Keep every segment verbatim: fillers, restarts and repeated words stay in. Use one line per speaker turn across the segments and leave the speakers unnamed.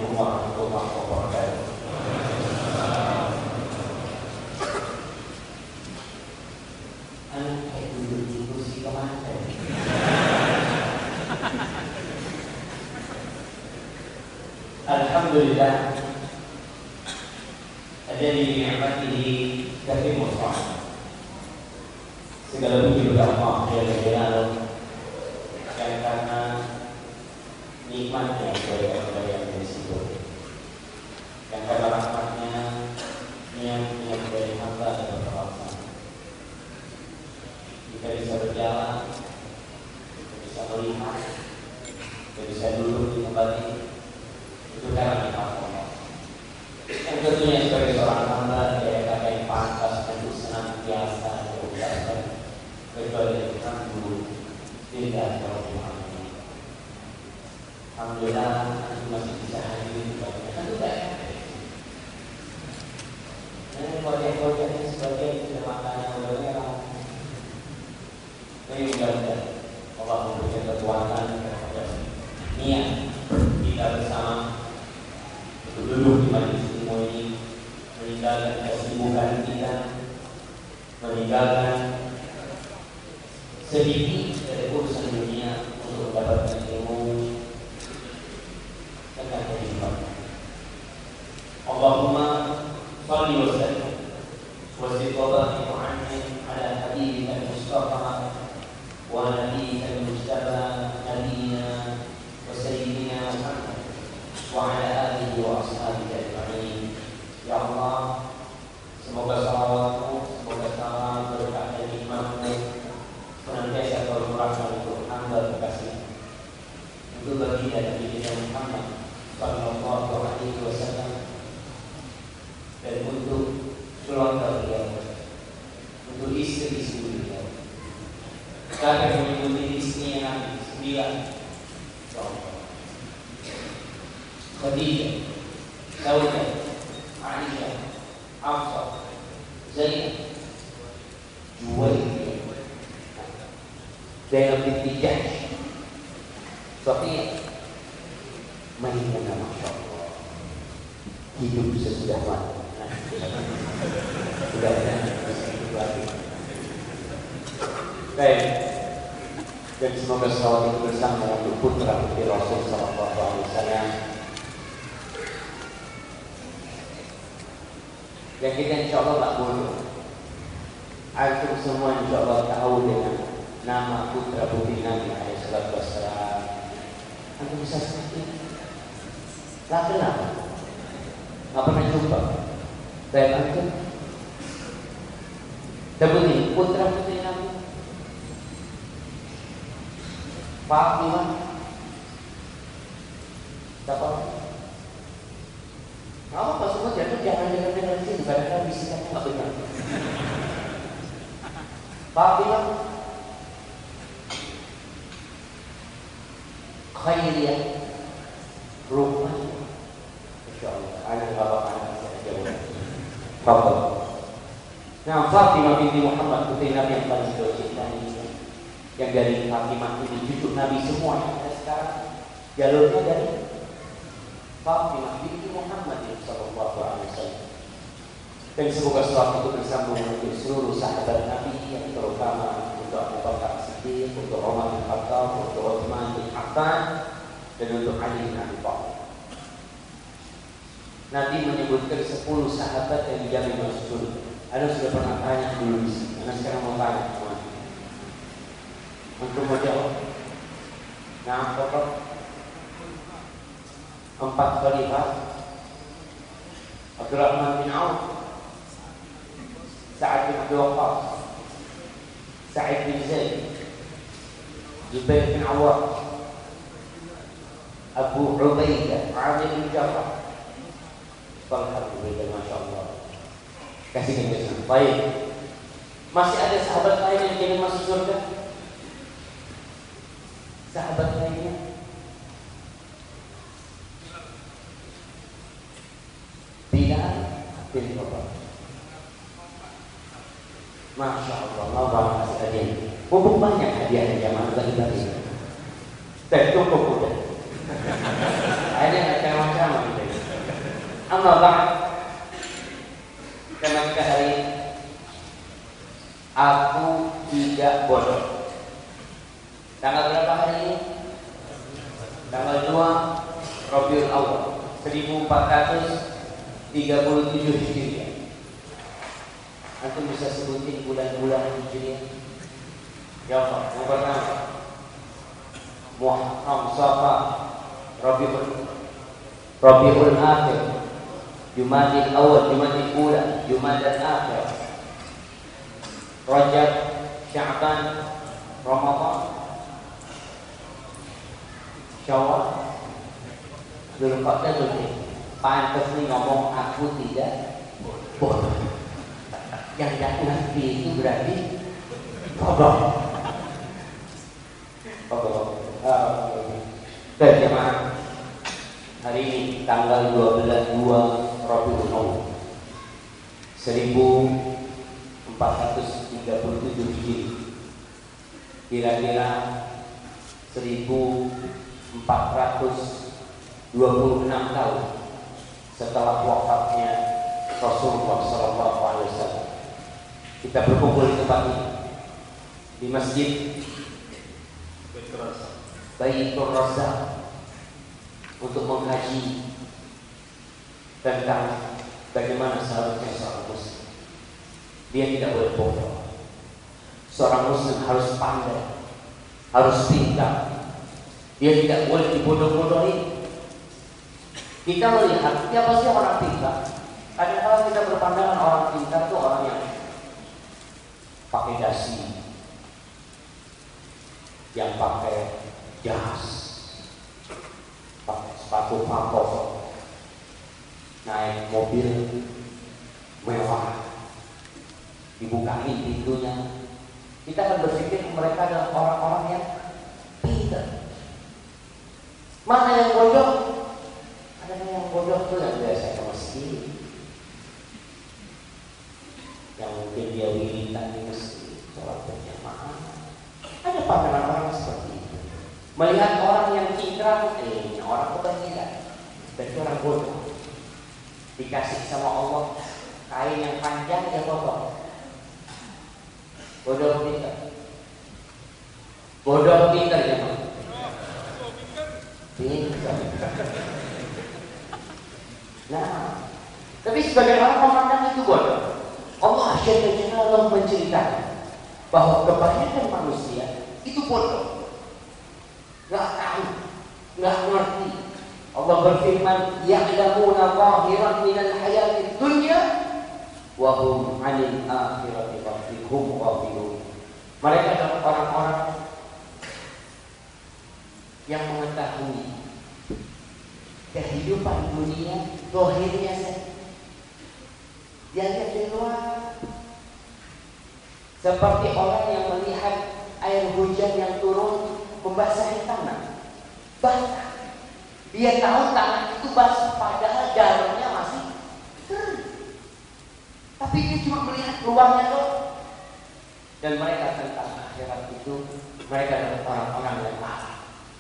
Assalamualaikum warahmatullahi wabarakatuh. Anak kayak duduk di kursi kemanten. Alhamdulillah, ada di nikmat ini kami mutlak. Segala puji bagi Allah Jalla Jalaluhu, dan karena nikmatnya kebaikan kepada yang bersyukur, dan karena rahmatnya niat-niat dari hamba dapat terlaksana. Kita bisa berjalan, kita bisa melihat, kita bisa duduk di tempat ini, itu karena nikmat Allah. Yang tentunya sebagai seorang hamba, dia kata yang pantas untuk senantiasa berusaha kecuali Tuhan dulu tidak terlalu. Alhamdulillah, aku masih bisa hadir di bagian itu baik. Dan wajah-wajahnya sebagai sudah matanya udah merah. Tapi mudah-mudahan Allah memberikan kekuatan kepada niat kita bersama untuk duduk di majelis ilmu ini, meninggalkan kesibukan kita, meninggalkan sedikit dari urusan dunia untuk mendapatkan ilmu tentang kehidupan. Allahumma shalli wa sallim wa zid wa barik ala habibika al-mustafa wa nabiyyika al-mujtaba nabiyyina wa sayyidina Muhammad wa ala alihi wa ashabihi ajma'in. Ya Allah, semoga salawatmu, semoga salam berkah dan nikmatmu senantiasa kau curahkan untuk hamba kekasih, untuk baginda Nabi kita Muhammad Sallallahu Alaihi Wasallam, dan untuk keluarga beliau, untuk istri-istri beliau. Kami mengikuti istrinya Nabi sembilan, Khadijah, Saudah, Aisyah, Hafsah, Zainab, Juwairiyah, Zainab binti Jahsh, Sofia, Maimunah, masya Allah, hidup sesudah mati. Sudah hidup lagi. Baik, dan semoga salawat itu bersama untuk putra putri Rasul Sallallahu Alaihi Wasallam yang kita insya Allah tak bodoh. Antum semua insya Allah tahu dengan nama putra putri Nabi alaihi salatu wassalam. Antum bisa seperti itu? Lah kenapa? Nggak pernah jumpa. Baik antum sebutin putra putri Nabi. Fatimah, siapa? Kamu pas semua jatuh jangan jangan jangan di sini, kadang-kadang bisikannya nggak benar. Fatimah, Khairiyah, Ruqmah, Masya Allah, anak bapak anak saya jauh. Fadl. Nah, Fatimah binti Muhammad putri Nabi yang paling jauh cinta ini, yang dari Fatimah ini cucu Nabi semua yang ada sekarang jalurnya dari Fatimah binti Muhammad Sallallahu Alaihi Wasallam. Dan semoga selawat itu bersambung untuk seluruh sahabat Nabi, yang terutama untuk Abu Bakar Siddiq, untuk Umar bin Khattab, untuk Utsman bin Affan, dan untuk Ali bin Abi Thalib. Nabi menyebutkan sepuluh sahabat yang dijamin masuk surga. Anda sudah pernah tanya dulu di sini. Anda sekarang mau tanya semua. Untuk menjawab. Nah, pokok empat khalifah: Abdurrahman bin Auf, Sa'ad bin Abi Waqqas, Sa'id bin Zaid, Zubair bin Awwam, Abu Ubaidah, Amir bin Jarrah, Talha bin Ubaidillah, masya Allah. Kasih kebiasaan. Baik. Masih ada sahabat lain yang ingin masuk surga? Sahabat lainnya? Bilal bin Rabah. Masya Allah, Allah kasih hadiah. Mumpung banyak hadiahnya jamaah bagi-bagi. Dan cukup udah. Akhirnya nggak macam-macam gitu. Amma ba'd. Tema kita hari ini, aku tidak bodoh. Tanggal berapa hari ini? Tanggal dua Rabiul Awal seribu empat ratus tiga puluh tujuh Hijriah. Antum bisa sebutin bulan-bulan Hijriah? Ya Allah, yang pertama Muharram, Safar, Rabiul Rabiul Akhir, Jumadil Awal, Jumadil Ula, Jumadil Akhir, Rajab, Sya'ban, Ramadan, Syawal, Dzulqa'dah, Dzulhijjah. Pantes nih ngomong aku tidak bodoh. Yang tidak ngerti itu berarti bodoh. Bodoh. Berjamaah. Hari ini tanggal dua belas dua Rabiul Awal seribu empat ratus tiga puluh tujuh Hijriah. Kira-kira seribu empat ratus dua puluh enam tahun setelah wafatnya Rasulullah Sallallahu Alaihi Wasallam, kita berkumpul di tempat ini di Masjid Baitur Razzaq untuk mengkaji tentang bagaimana seharusnya seorang muslim. Dia tidak boleh bodoh. Seorang muslim harus pandai, harus pintar. Dia tidak boleh dibodoh-bodohi. Kita melihat siapa sih orang pintar? Kadang-kadang kita berpandangan orang pintar itu orang yang pakai dasi, yang pakai jas, pakai sepatu pantofel, naik mobil mewah, dibukain pintunya. Kita akan berpikir mereka adalah orang-orang yang pintar. Mana yang bodoh? Ada yang bodoh tuh yang biasa ke masjid, yang mungkin dia wiridan di masjid, sholat berjamaah. Ada pandangan orang seperti itu. Melihat orang yang cingkrang, eh orang kebanjiran, berarti orang bodoh. Dikasih sama Allah kain yang panjang, dia potong. Bodoh pintar. Bodoh pintar ya Pak. Pintar. Nah, tapi sebagian orang memandang itu bodoh. Allah Jalla Jalaluhu menceritakan bahwa kebanyakan manusia itu bodoh, nggak tahu, nggak ngerti. Allah berfirman, ya'lamuna zahiran minal hayatid dunya wa hum 'anil akhirati hum ghafilun. Mereka adalah orang-orang yang mengetahui kehidupan dunia zahirnya saja. Dia lihat di luar, seperti orang yang melihat air hujan yang turun membasahi tanah. Basah. Dia tahu tanah itu basah, padahal dalamnya masih kering. Tapi dia cuma melihat luarnya tuh. Dan mereka tentang akhirat itu, mereka adalah orang-orang yang marah.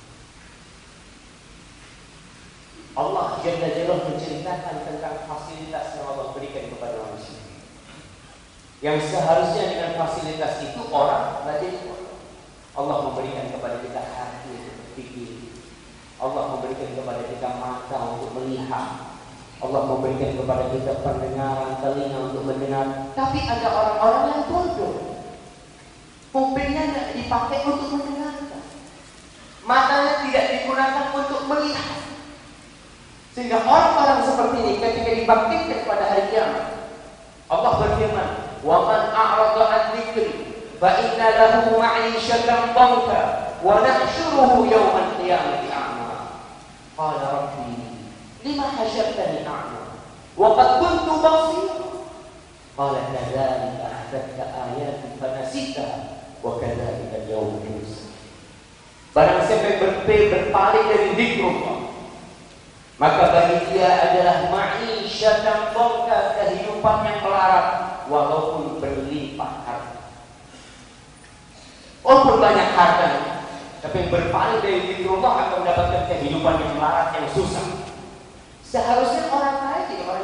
Allah Jalla Jalaluhu menceritakan tentang fasilitas yang Allah berikan kepada manusia, yang seharusnya dengan fasilitas itu orang tidak jadi bodoh. Allah memberikan kepada kita hati untuk berpikir, Allah memberikan kepada kita mata untuk melihat, Allah memberikan kepada kita pendengaran, telinga untuk mendengar. Tapi ada orang-orang yang bodoh, kupingnya tidak dipakai untuk mendengarkan, matanya tidak digunakan untuk melihat. Sehingga orang-orang seperti ini ketika dibangkitkan pada hari kiamat, Allah berfirman, "Wa man a'rada 'an dzikri fa inna lahu ma'isyatan dhanka wa nahsyuruhu yawmal qiyamati a'ma." Qala rabbi lima hasyartani a'ma wa qad kuntu basira. Qala kadzalika ahdatka ayati fa nasitaha wa kadzalika al-yawma tunsa. Barang siapa yang berpaling dari zikrullah, maka bagi dia adalah ma'isyatan dhanka, kehidupan yang melarat walaupun berlimpah harta. Walaupun banyak hartanya, tapi yang berpaling dari zikrullah akan mendapatkan kehidupan yang melarat, yang susah. Seharusnya orang kaya jadi orang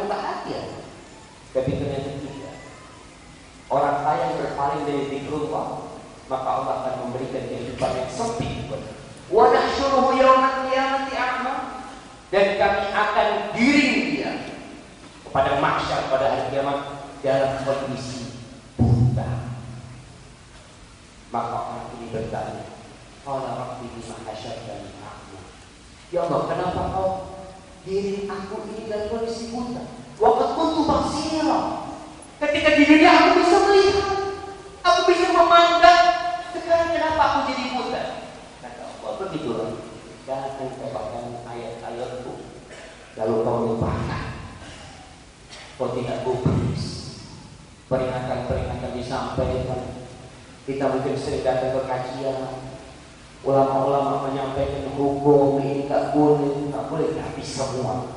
dan kami akan giring dia kepada mahsyar pada hari kiamat dalam kondisi buta. Maka orang ini bertanya, qala rabbi bima hasyartani a'ma. Ya Allah, kenapa kau giring aku ini dalam kondisi buta? Wa qad kuntu basira. Ketika di dunia aku bisa melihat, aku bisa memandang. Sekarang kenapa aku jadi buta? Kata Allah, begitulah. Jangan katakan ayat-ayatku lalu kau lupakan. Kau tidak gubris. Peringatan-peringatan disampaikan. Kita mungkin sering datang ke kajian, ulama-ulama menyampaikan hukum ini tak boleh, tak boleh, tapi semua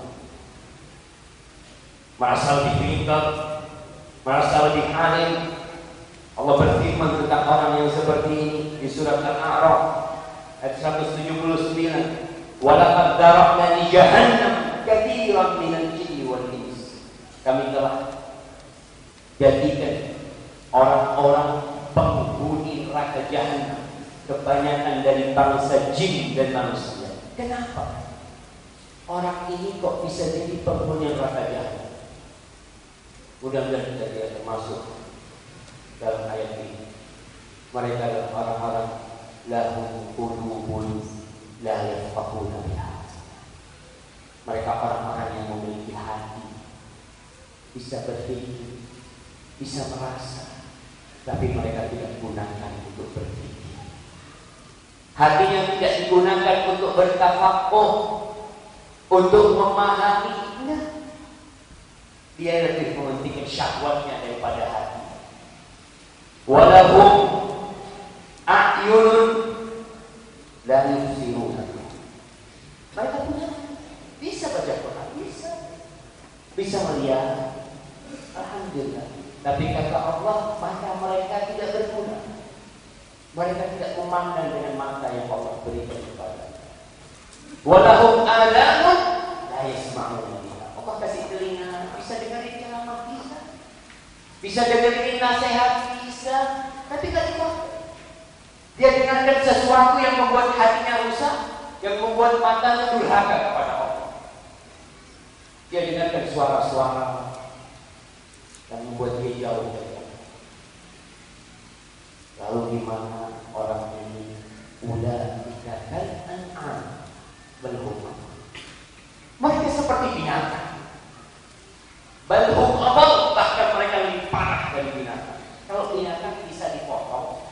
merasa lebih pintar, merasa lebih alim. Allah berfirman tentang orang yang seperti ini di surat Al-A'raf ayat seratus tujuh puluh sembilan. Walaqad darabna li jahannam katsiran minal jinni wal ins. Kami telah jadikan orang-orang penghuni neraka jahanam kebanyakan dari bangsa jin dan manusia. Kenapa? Orang ini kok bisa jadi penghuni neraka jahanam? Mudah-mudahan kita tidak termasuk dalam ayat ini. Mereka adalah orang-orang lahum qulubun la yafqahuna biha. Mereka orang-orang yang memiliki hati, bisa berpikir, bisa merasa, tapi mereka tidak digunakan untuk berpikir. Hatinya tidak digunakan untuk bertafaqquh, untuk memahami. Nah, dia lebih mementingkan syahwatnya daripada hati. Walahum a'yunun la yubsiruna. Mereka punya, bisa baca Quran, bisa, bisa melihat, alhamdulillah. Tapi kata Allah, mata mereka tidak berguna. Mereka tidak memandang dengan mata yang Allah berikan kepada. Walahum alamun la yasma'una biha. Allah kasih telinga, bisa dengerin ceramah, bisa. Bisa dengerin nasihat, bisa. Tapi tak dipakai. Dia dengarkan sesuatu yang membuat hatinya rusak, yang membuat matanya durhaka kepada Allah. Dia dengarkan suara-suara dan membuat dia jauh dari Allah. Lalu di mana orang ini ulaika kal an'am bal hum, mereka seperti binatang. Bal hum adall, bahkan mereka lebih parah dari binatang. Kalau binatang bisa dipotong,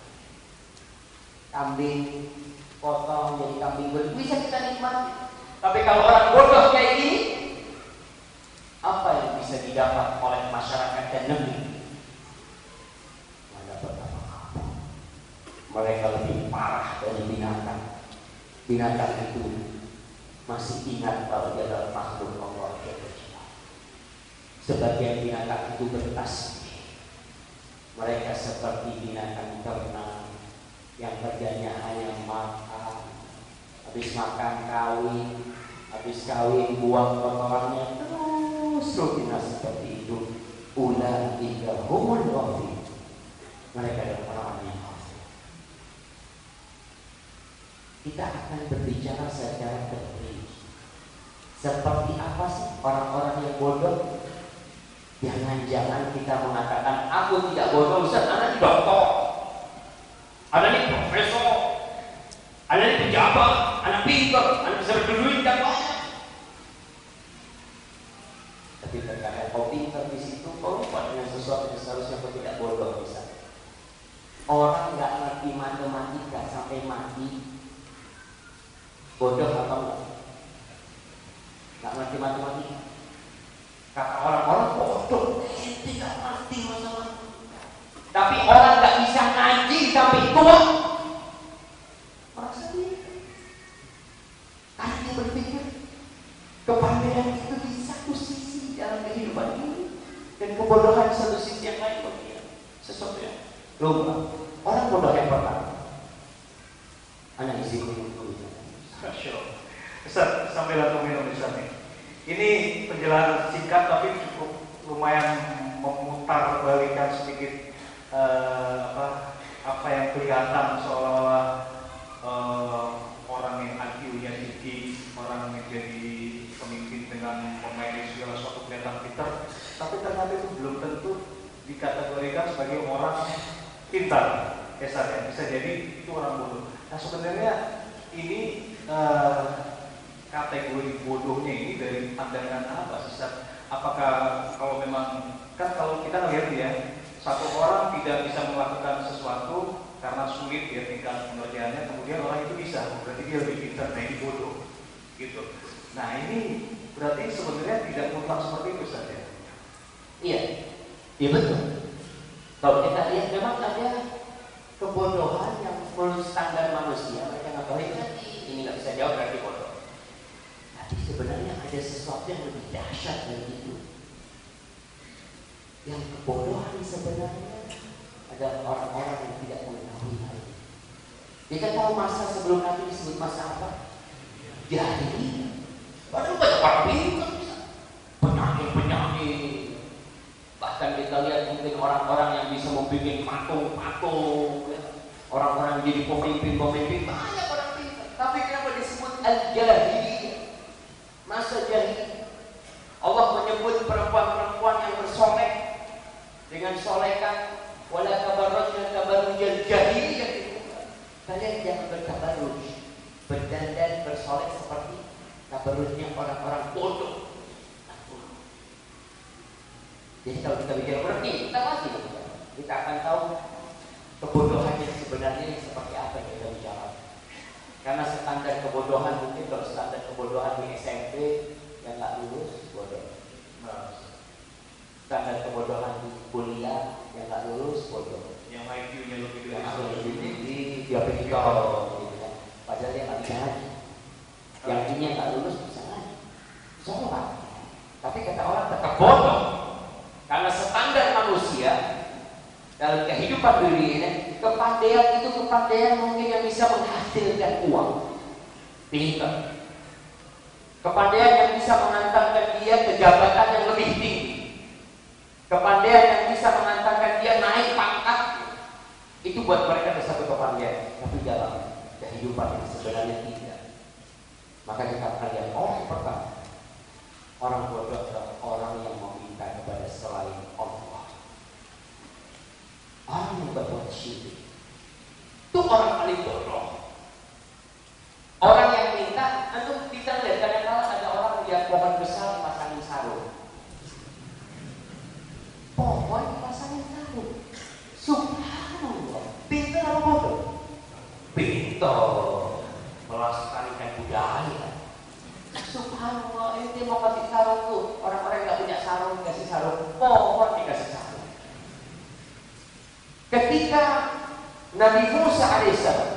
kambing potong jadi kambing berbisa, bisa kita nikmati. Tapi kalau orang bodoh kayak gini, apa yang bisa didapat oleh masyarakat dan negeri? Mendapat apa-apa. Mereka lebih parah dari binatang. Binatang itu masih ingat bahwa dia adalah makhluk Allah yang kecil. Sebagian binatang itu bertasbih. Mereka seperti binatang ternak yang kerjanya hanya makan, habis makan kawin, habis kawin buang kotorannya terus rutinnya seperti itu. Ulaika humul ghafilun. Mereka adalah orang-orang yang ghafil. Kita akan berbicara secara terperinci. Seperti apa sih orang-orang yang bodoh? Jangan-jangan kita mengatakan aku tidak bodoh, Ustaz, anak ini dokter, anak ini profesor, anak ini pejabat, anak pintar, anak bisa berduit dan banyak. Tapi terkadang kau pintar di situ, kau lupa dengan sesuatu yang seharusnya kau tidak bodoh. Bisa orang nggak ngerti matematika sampai mati, bodoh atau enggak? Nggak ngerti matematika. Kata orang-orang bodoh, tidak ngerti masalah. Tapi orang nggak bisa ngaji sampai tua, merasa dia. Karena dia berpikir kepandaian itu di satu sisi dalam kehidupan ini, dan kebodohan di satu sisi yang lain bagi dia. Sesuatu yang lupa. Orang bodoh yang pertama, anak isi minum dulu.
Ustaz, sambil aku minum Ustaz nih. Ini penjelasan singkat tapi cukup lumayan memutar balikan sedikit uh, apa apa yang kelihatan seolah-olah uh, orang yang I Q-nya tinggi, orang yang jadi kategorikan sebagai orang pintar, kesannya bisa jadi itu orang bodoh. Nah sebenarnya ini eh, kategori bodohnya ini dari pandangan apa sih? Apakah kalau memang kan kalau kita melihat ya satu orang tidak bisa melakukan sesuatu karena sulit ya tingkat pengerjaannya, kemudian orang itu bisa, berarti dia lebih pintar, nah ini bodoh gitu. Nah ini berarti sebenarnya tidak mutlak seperti itu saja.
Iya, iya betul. Kalau kita lihat memang ada kebodohan yang menurut standar manusia, mereka nggak tahu ini ini nggak bisa jawab berarti bodoh. Tapi sebenarnya ada sesuatu yang lebih dahsyat dari itu. Yang kebodohan sebenarnya ada orang-orang yang tidak mengetahui hal ini. Kita tahu masa sebelum Nabi disebut masa apa? Jahiliyah. Padahal banyak orang pintar, penyanyi-penyanyi. Bahkan kita lihat mungkin orang-orang yang bisa membuat patung-patung, ya. Orang-orang jadi pemimpin-pemimpin, banyak orang pintar. Tapi kenapa disebut al-jahiliyah? Masa jahiliyah. Allah menyebut perempuan-perempuan yang bersolek dengan solekan, wala tabarrujna tabarrujal jahiliyah. Kalian jangan bertabarruj, berdandan, bersolek seperti tabarrujnya orang-orang bodoh. Jadi kalau kita bicara berarti kita masih bicara, kita akan tahu kebodohan yang sebenarnya seperti apa yang kita bicara. Karena standar kebodohan mungkin kalau standar kebodohan di S M P yang nggak lulus bodoh. Standar kebodohan di kuliah yang nggak lulus bodoh.
Yang I Q-nya lebih
Yang
dari
lebih tinggi dia pikir gitu kan. Padahal dia nggak bisa ngaji. Yang ini nggak lulus bisa ngaji. Sholat. Tapi kata orang tetap bodoh. Karena standar manusia dalam kehidupan dunia ini, kepandaian itu kepandaian mungkin yang bisa menghasilkan uang, pintar. Kepandaian yang bisa mengantarkan dia ke jabatan yang lebih tinggi. Kepandaian yang bisa mengantarkan dia naik pangkat. Itu buat mereka ada satu kepandaian. Tapi dalam kehidupan yang sebenarnya tidak. Maka kita akan lihat orang pertama, orang bodoh adalah orang yang meminta kepada selain Allah. Orang yang berbuat syirik itu orang paling bodoh. Orang yang minta, antum kita lihat kadang-kadang ada orang lihat pohon besar dipasangin sarung. Pohon dipasangin sarung. Subhanallah. Pintar apa bodoh? Pintar. Melestarikan budaya. Subhanallah, ini mau kasih sarung tuh. Orang-orang nggak punya sarung dikasih sarung, pohon dikasih sarung. Ketika Nabi Musa alaihissalam,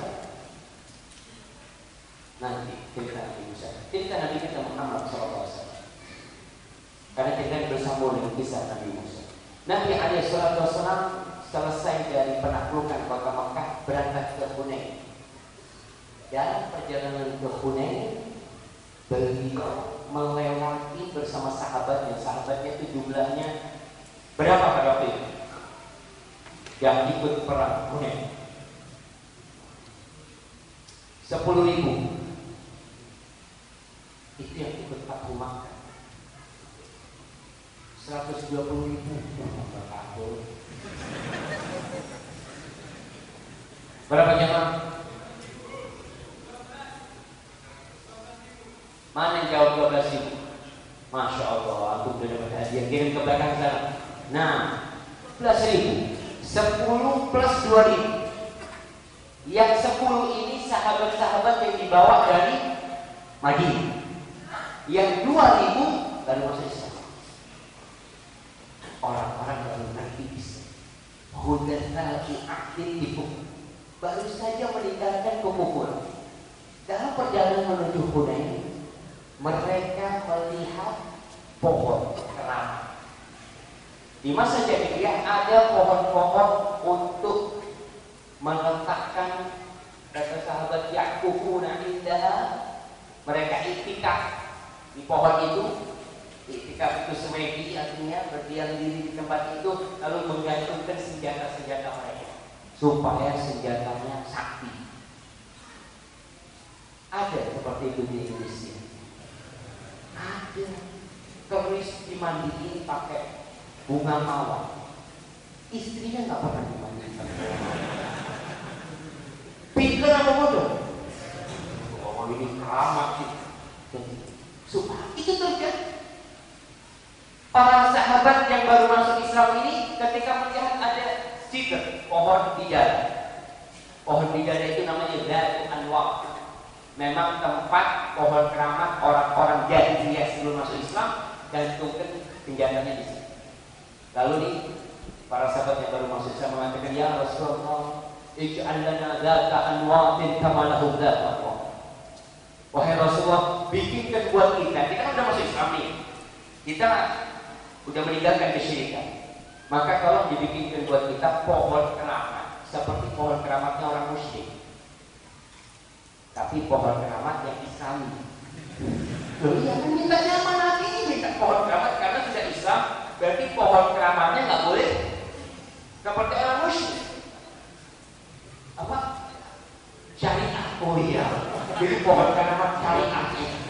nanti cerita Nabi Musa, cerita Nabi kita Muhammad shallallahu alaihi wasallam. Karena kita bersambung dengan kisah Nabi Musa. Nabi alaihissalam selesai dari penaklukan kota Makkah berangkat ke Hunain. Dalam perjalanan ke Hunain, beliau melewati bersama sahabatnya. Sahabatnya itu jumlahnya berapa pada waktu itu? Yang ikut perang Hunain sepuluh ribu. Itu yang ikut Fathu Makkah seratus dua puluh ribu. Berapa jamaah? Mana yang jawab dua belas ribu? Masya Allah, aku sudah dapat hadiah. Kirim ke belakang sana. Nah, sebelas ribu. Sepuluh plus dua ribu. Yang sepuluh ini sahabat-sahabat yang dibawa dari Madinah. Yang dua ribu baru masuk Islam. Orang-orang baru ngerti Islam. Hudatsatu ahdin bihum. Baru saja meninggalkan kekufuran. Dalam perjalanan menuju Hunain, mereka melihat pohon kerama. Di masa jahiliyah ada pohon-pohon untuk meletakkan, kata sahabat yaqufuna indaha, mereka iktikaf di pohon itu. Iktikaf itu semedi, artinya berdiam diri di tempat itu lalu menggantungkan senjata-senjata mereka supaya senjatanya sakti. Ada seperti itu di Indonesia. Ada keris dimandiin pakai bunga mawar. istrinya nggak pernah dimandiin sama ulama. Pinter apa bodoh? Oh ini keramat sih. Supaya itu terjadi. Para sahabat yang baru masuk Islam ini ketika melihat ada stiker pohon bidara. Pohon bidara itu namanya Zatul Anwar. Memang tempat pohon keramat orang-orang jahiliyah sebelum masuk Islam, gantungkan senjatanya di sini. Lalu nih para sahabat yang baru masuk Islam mengatakan, ya Rasulullah, ij'al lana dzata anwatin kama lahu dzatu anwar. Wahai Rasulullah, bikinkan buat kita. Kita kan udah masuk Islam nih. Kita udah meninggalkan kesyirikan. Maka tolong dibikinkan buat kita pohon keramat seperti pohon keramatnya orang musyrik. Tapi pohon keramat yang Islami. Loh iya kan minta zaman Nabi ini minta pohon keramat karena sudah Islam, berarti pohon keramatnya nggak boleh seperti orang musyrik. Apa? Syariah. Oh iya. Jadi pohon keramat syariah.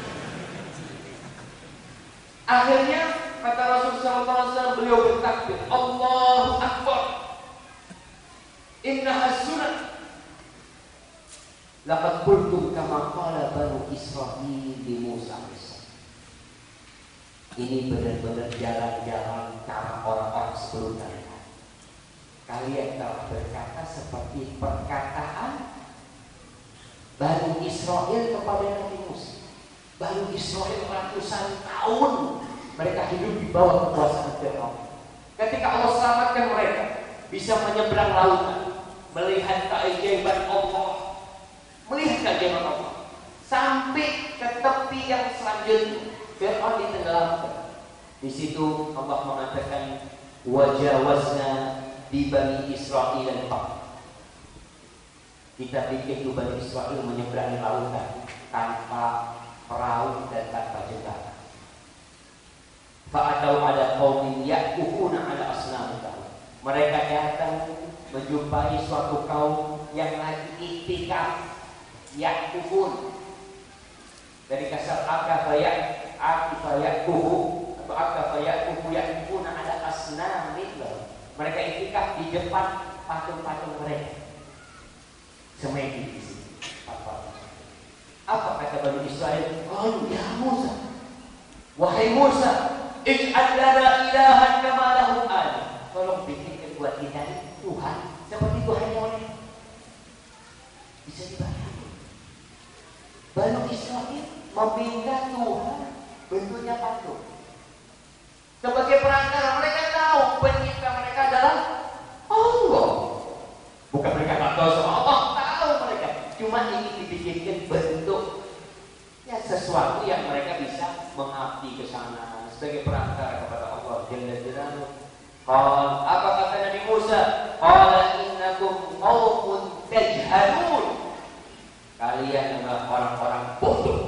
Akhirnya kata Rasulullah shallallahu alaihi wasallam, beliau bertakbir, Allahu Akbar, inna as-sunnah. Laqad qultum kama qala Banu Israil di Musa. Ini benar-benar jalan-jalan cara orang-orang sebelum kalian. Kalian telah berkata seperti perkataan Banu Israil kepada Nabi Musa. Banu Israil ratusan tahun mereka hidup di bawah kekuasaan Firaun. Ketika Allah selamatkan mereka, bisa menyeberang lautan, melihat keajaiban Allah, melihat keajaiban Allah, sampai ke tepi yang selanjutnya, Firaun ditenggelamkan. Di situ Allah mengatakan, wajawazna di Bani Israil dan Pak. Kita bikin tuh Bani Israil menyeberangi lautan tanpa perahu dan tanpa jembatan. Fa'atau ada qaumin ya'kufuna ala asnamihim. Mereka datang menjumpai suatu kaum yang lagi iktikaf, ya'kufun. Dari kasar akafa ya'kifa ya'kufu atau akafa ya'kufu ya'kufuna ala asnamihim. Mereka iktikaf di depan patung-patung mereka. Semedi di sini. Apa? Apa kata Bani Israil? Oh ya Musa, wahai Musa, ij'al lana ilahan kama lahum alih. Tolong bikin buat kita Tuhan seperti Tuhan mereka. Bisa dibayangkan. Bani Israil meminta Tuhan bentuknya patung. Sebagai perantara, mereka tahu pencipta mereka adalah Allah. Bukan mereka nggak tahu sama Allah, tahu mereka. Cuma ingin dibikinkan bentuk ya sesuatu yang mereka bisa mengabdi ke sana sebagai perantara kepada Allah Jalla Jalaluhu. Qal, apa kata Nabi Musa? Qala innakum qaumun tajhalun. Kalian adalah orang-orang bodoh.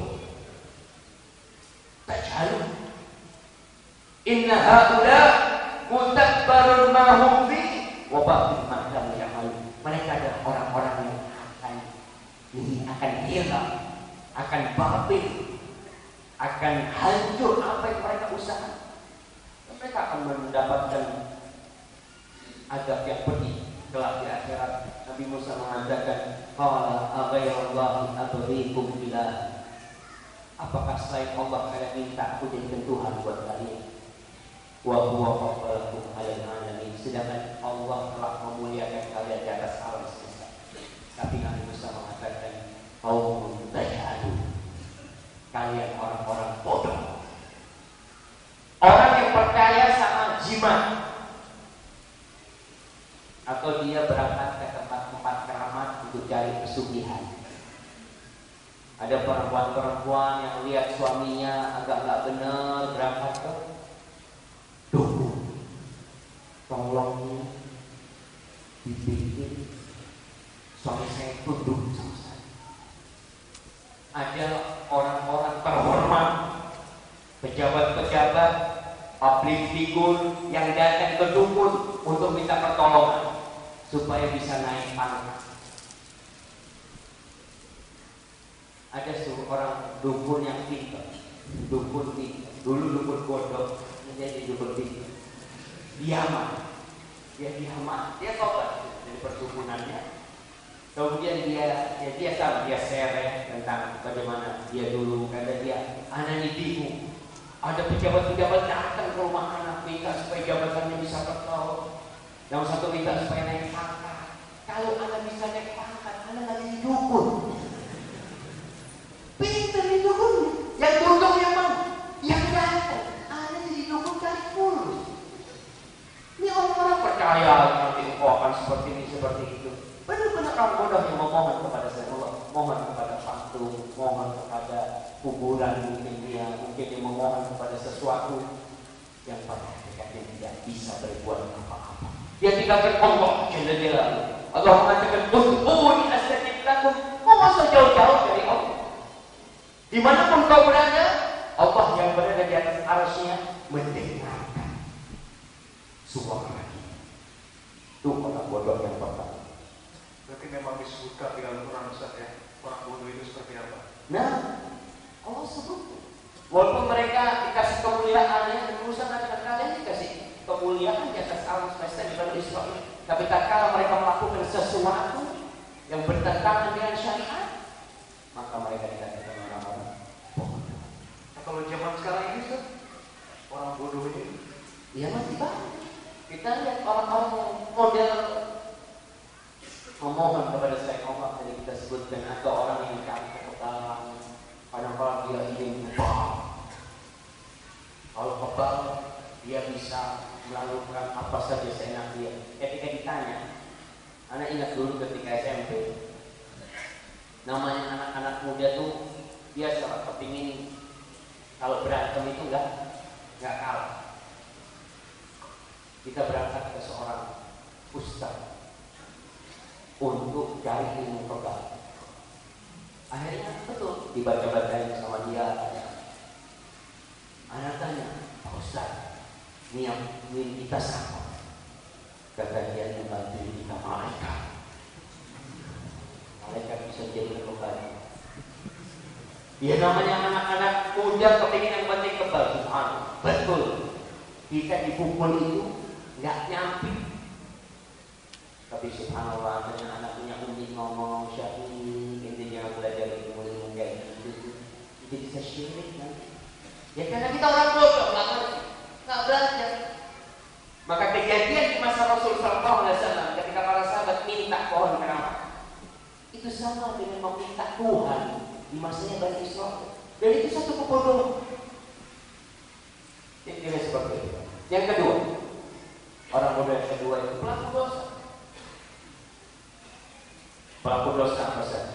Tajhalun. Inna haula mutakbarun ma hum fi wa ba'dhum ma kanu ya'malun. Mereka adalah orang-orang yang akan ini akan hilang, akan batil, akan hancur apa yang mereka usahakan. Mereka akan mendapatkan azab yang pedih kelak di akhirat. Nabi Musa mengatakan, qala aghairallahi abghikum ilah. Apakah selain Allah kalian minta aku jadikan Tuhan buat kalian? Wa huwa faddalakum 'alal 'alamin. Sedangkan Allah telah memuliakan kalian di atas alam semesta. Tapi Nabi Musa mengatakan, qaumun tajhalun. Kalian orang-orang bodoh. Orang yang percaya sama jimat, atau dia berangkat ke tempat-tempat keramat untuk cari pesugihan. Ada perempuan-perempuan yang lihat suaminya agak nggak benar, berangkat ke dukun, tolong dibikin suami saya tunduk sama saya. Ada orang-orang terhormat, pejabat-pejabat, public figure yang datang ke dukun untuk minta pertolongan supaya bisa naik pangkat. Ada seorang dukun yang pintar, dukun pintar. Dulu dukun bodoh menjadi dukun pintar. Di Yaman, dia diamat, dia tobat dari perdukunannya. Kemudian dia ya dia sama dia share tentang bagaimana dia dulu, kata dia, anak ini bingung. Ada pejabat-pejabat datang ke rumah anak minta supaya jabatannya bisa tertolong. Yang satu minta supaya naik pangkat. Kalau anak bisa naik pangkat, anak nggak jadi dukun. Pinter itu dukun. Yang dukun yang mau, yang datang, anak jadi dukun cari fulus. Ini orang-orang percaya nanti engkau akan seperti ini seperti itu. Benar-benar orang bodoh yang memohon kepada Allah, mohon kepada patung, mohon kepada kuburan, mungkin dia mungkin dia memohon kepada sesuatu yang pada hakikatnya tidak bisa berbuat apa-apa. Dia tinggalkan Allah jalla jalaluhu. Allah mengatakan ud'uuni astajib lakum. Kau masa jauh-jauh dari Allah. Dimanapun kau berada, Allah yang berada di atas arsy-Nya mendengarkan suara kita. Itu orang bodoh yang pertama.
Berarti memang disebutkan di Al-Quran, Ustaz, ya, orang bodoh itu seperti apa?
Nah, Allah sebut. Walaupun mereka dikasih kemuliaan, yang berusaha dengan kalian dikasih kemuliaan di atas alam semesta di Bani Israil, tapi tak kala mereka melakukan sesuatu yang bertentangan dengan syariat, maka mereka dikatakan orang-orang bodoh.
Nah, kalau zaman sekarang ini, Ustaz, orang bodoh ini,
ya masih banyak. Kita lihat orang-orang yang model memohon kepada selain Allah tadi kita sebutkan, atau orang yang cari kebebalan, kadang-kadang dia ingin kebal. Kalau kebal, dia bisa melakukan apa saja seenak dia. Ketika ditanya, anak ingat dulu ketika S M P, namanya anak-anak muda tuh biasa kepingin kalau berantem itu enggak enggak kalah. Kita berangkat ke seorang ustaz untuk cari ilmu kebal. Akhirnya betul dibaca-bacain sama dia. Anak tanya, Pak Ustaz, ini yang ingin kita siapa? Kata dia, membantu kita malaikat. Malaikat bisa jadi kebal. Ya namanya anak-anak muda kepingin yang penting kebal. Subhanallah. Betul. Kita dipukul itu nggak nyampe. Tapi subhanallah, dengan anak punya umi ngomong syahid, intinya belajar ilmu-ilmu kayak gitu, itu bisa syirik kan? Ya karena kita orang bodoh, nggak ngerti, nggak belajar. Maka kejadian di masa Rasul Sallallahu Alaihi Wasallam ketika para sahabat minta pohon keramat, itu sama dengan meminta Tuhan di masanya Bani Israil. Dan itu satu kebodohan. Jadi seperti itu. Yang kedua, orang bodoh yang kedua itu pelaku dosa. Pelaku dosa apa saja?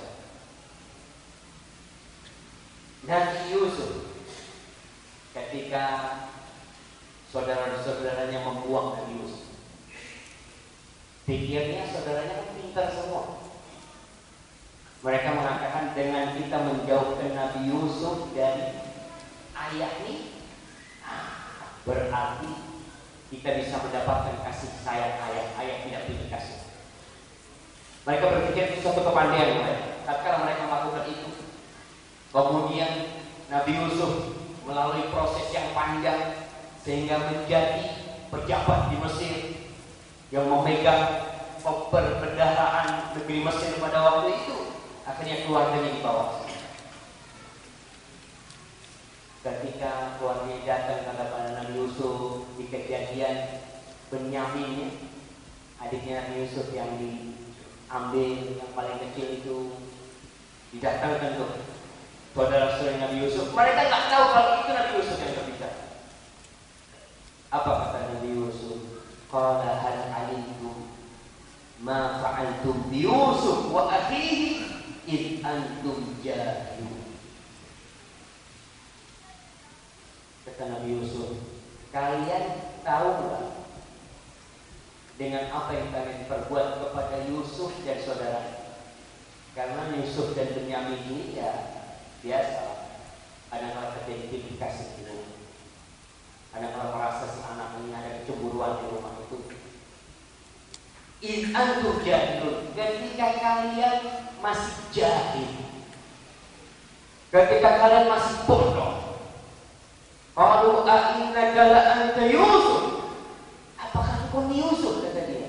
Nabi Yusuf ketika saudara-saudaranya membuang Nabi Yusuf, pikirnya saudaranya kan pintar semua. Mereka mengatakan dengan kita menjauhkan Nabi Yusuf dari ayah ini, berarti kita bisa mendapatkan kasih sayang ayah. Ayah tidak punya kasih. Mereka berpikir itu suatu kepandaian mereka. Tatkala mereka melakukan itu, kemudian Nabi Yusuf melalui proses yang panjang sehingga menjadi pejabat di Mesir yang memegang perbendaharaan negeri Mesir pada waktu itu. Akhirnya keluarganya dibawa. Ketika keluarganya datang kepada Nabi Yusuf di kejadian Benyamin, adiknya Nabi Yusuf yang di ambil yang paling kecil itu didatangkan tuh saudara-saudara Nabi Yusuf. Mereka nggak tahu kalau itu Nabi Yusuf yang berbicara. Apa kata Nabi Yusuf? Qala hal alimtum ma fa'altum bi Yusuf wa akhihi id antum jahilun. Kata Nabi Yusuf, kalian tahu nggak dengan apa yang kalian perbuat kepada Yusuf dan saudara? Karena Yusuf dan Benyamin ini ya biasa, kadang-kadang teridentifikasi gitu, kadang-kadang merasa si anak ini ada kecemburuan di rumah itu. In antum jahilun, ketika kalian masih jahil, ketika kalian masih bodoh. Qalu a innaka la anta Yusuf. Apakah engkau Yusuf, kata dia?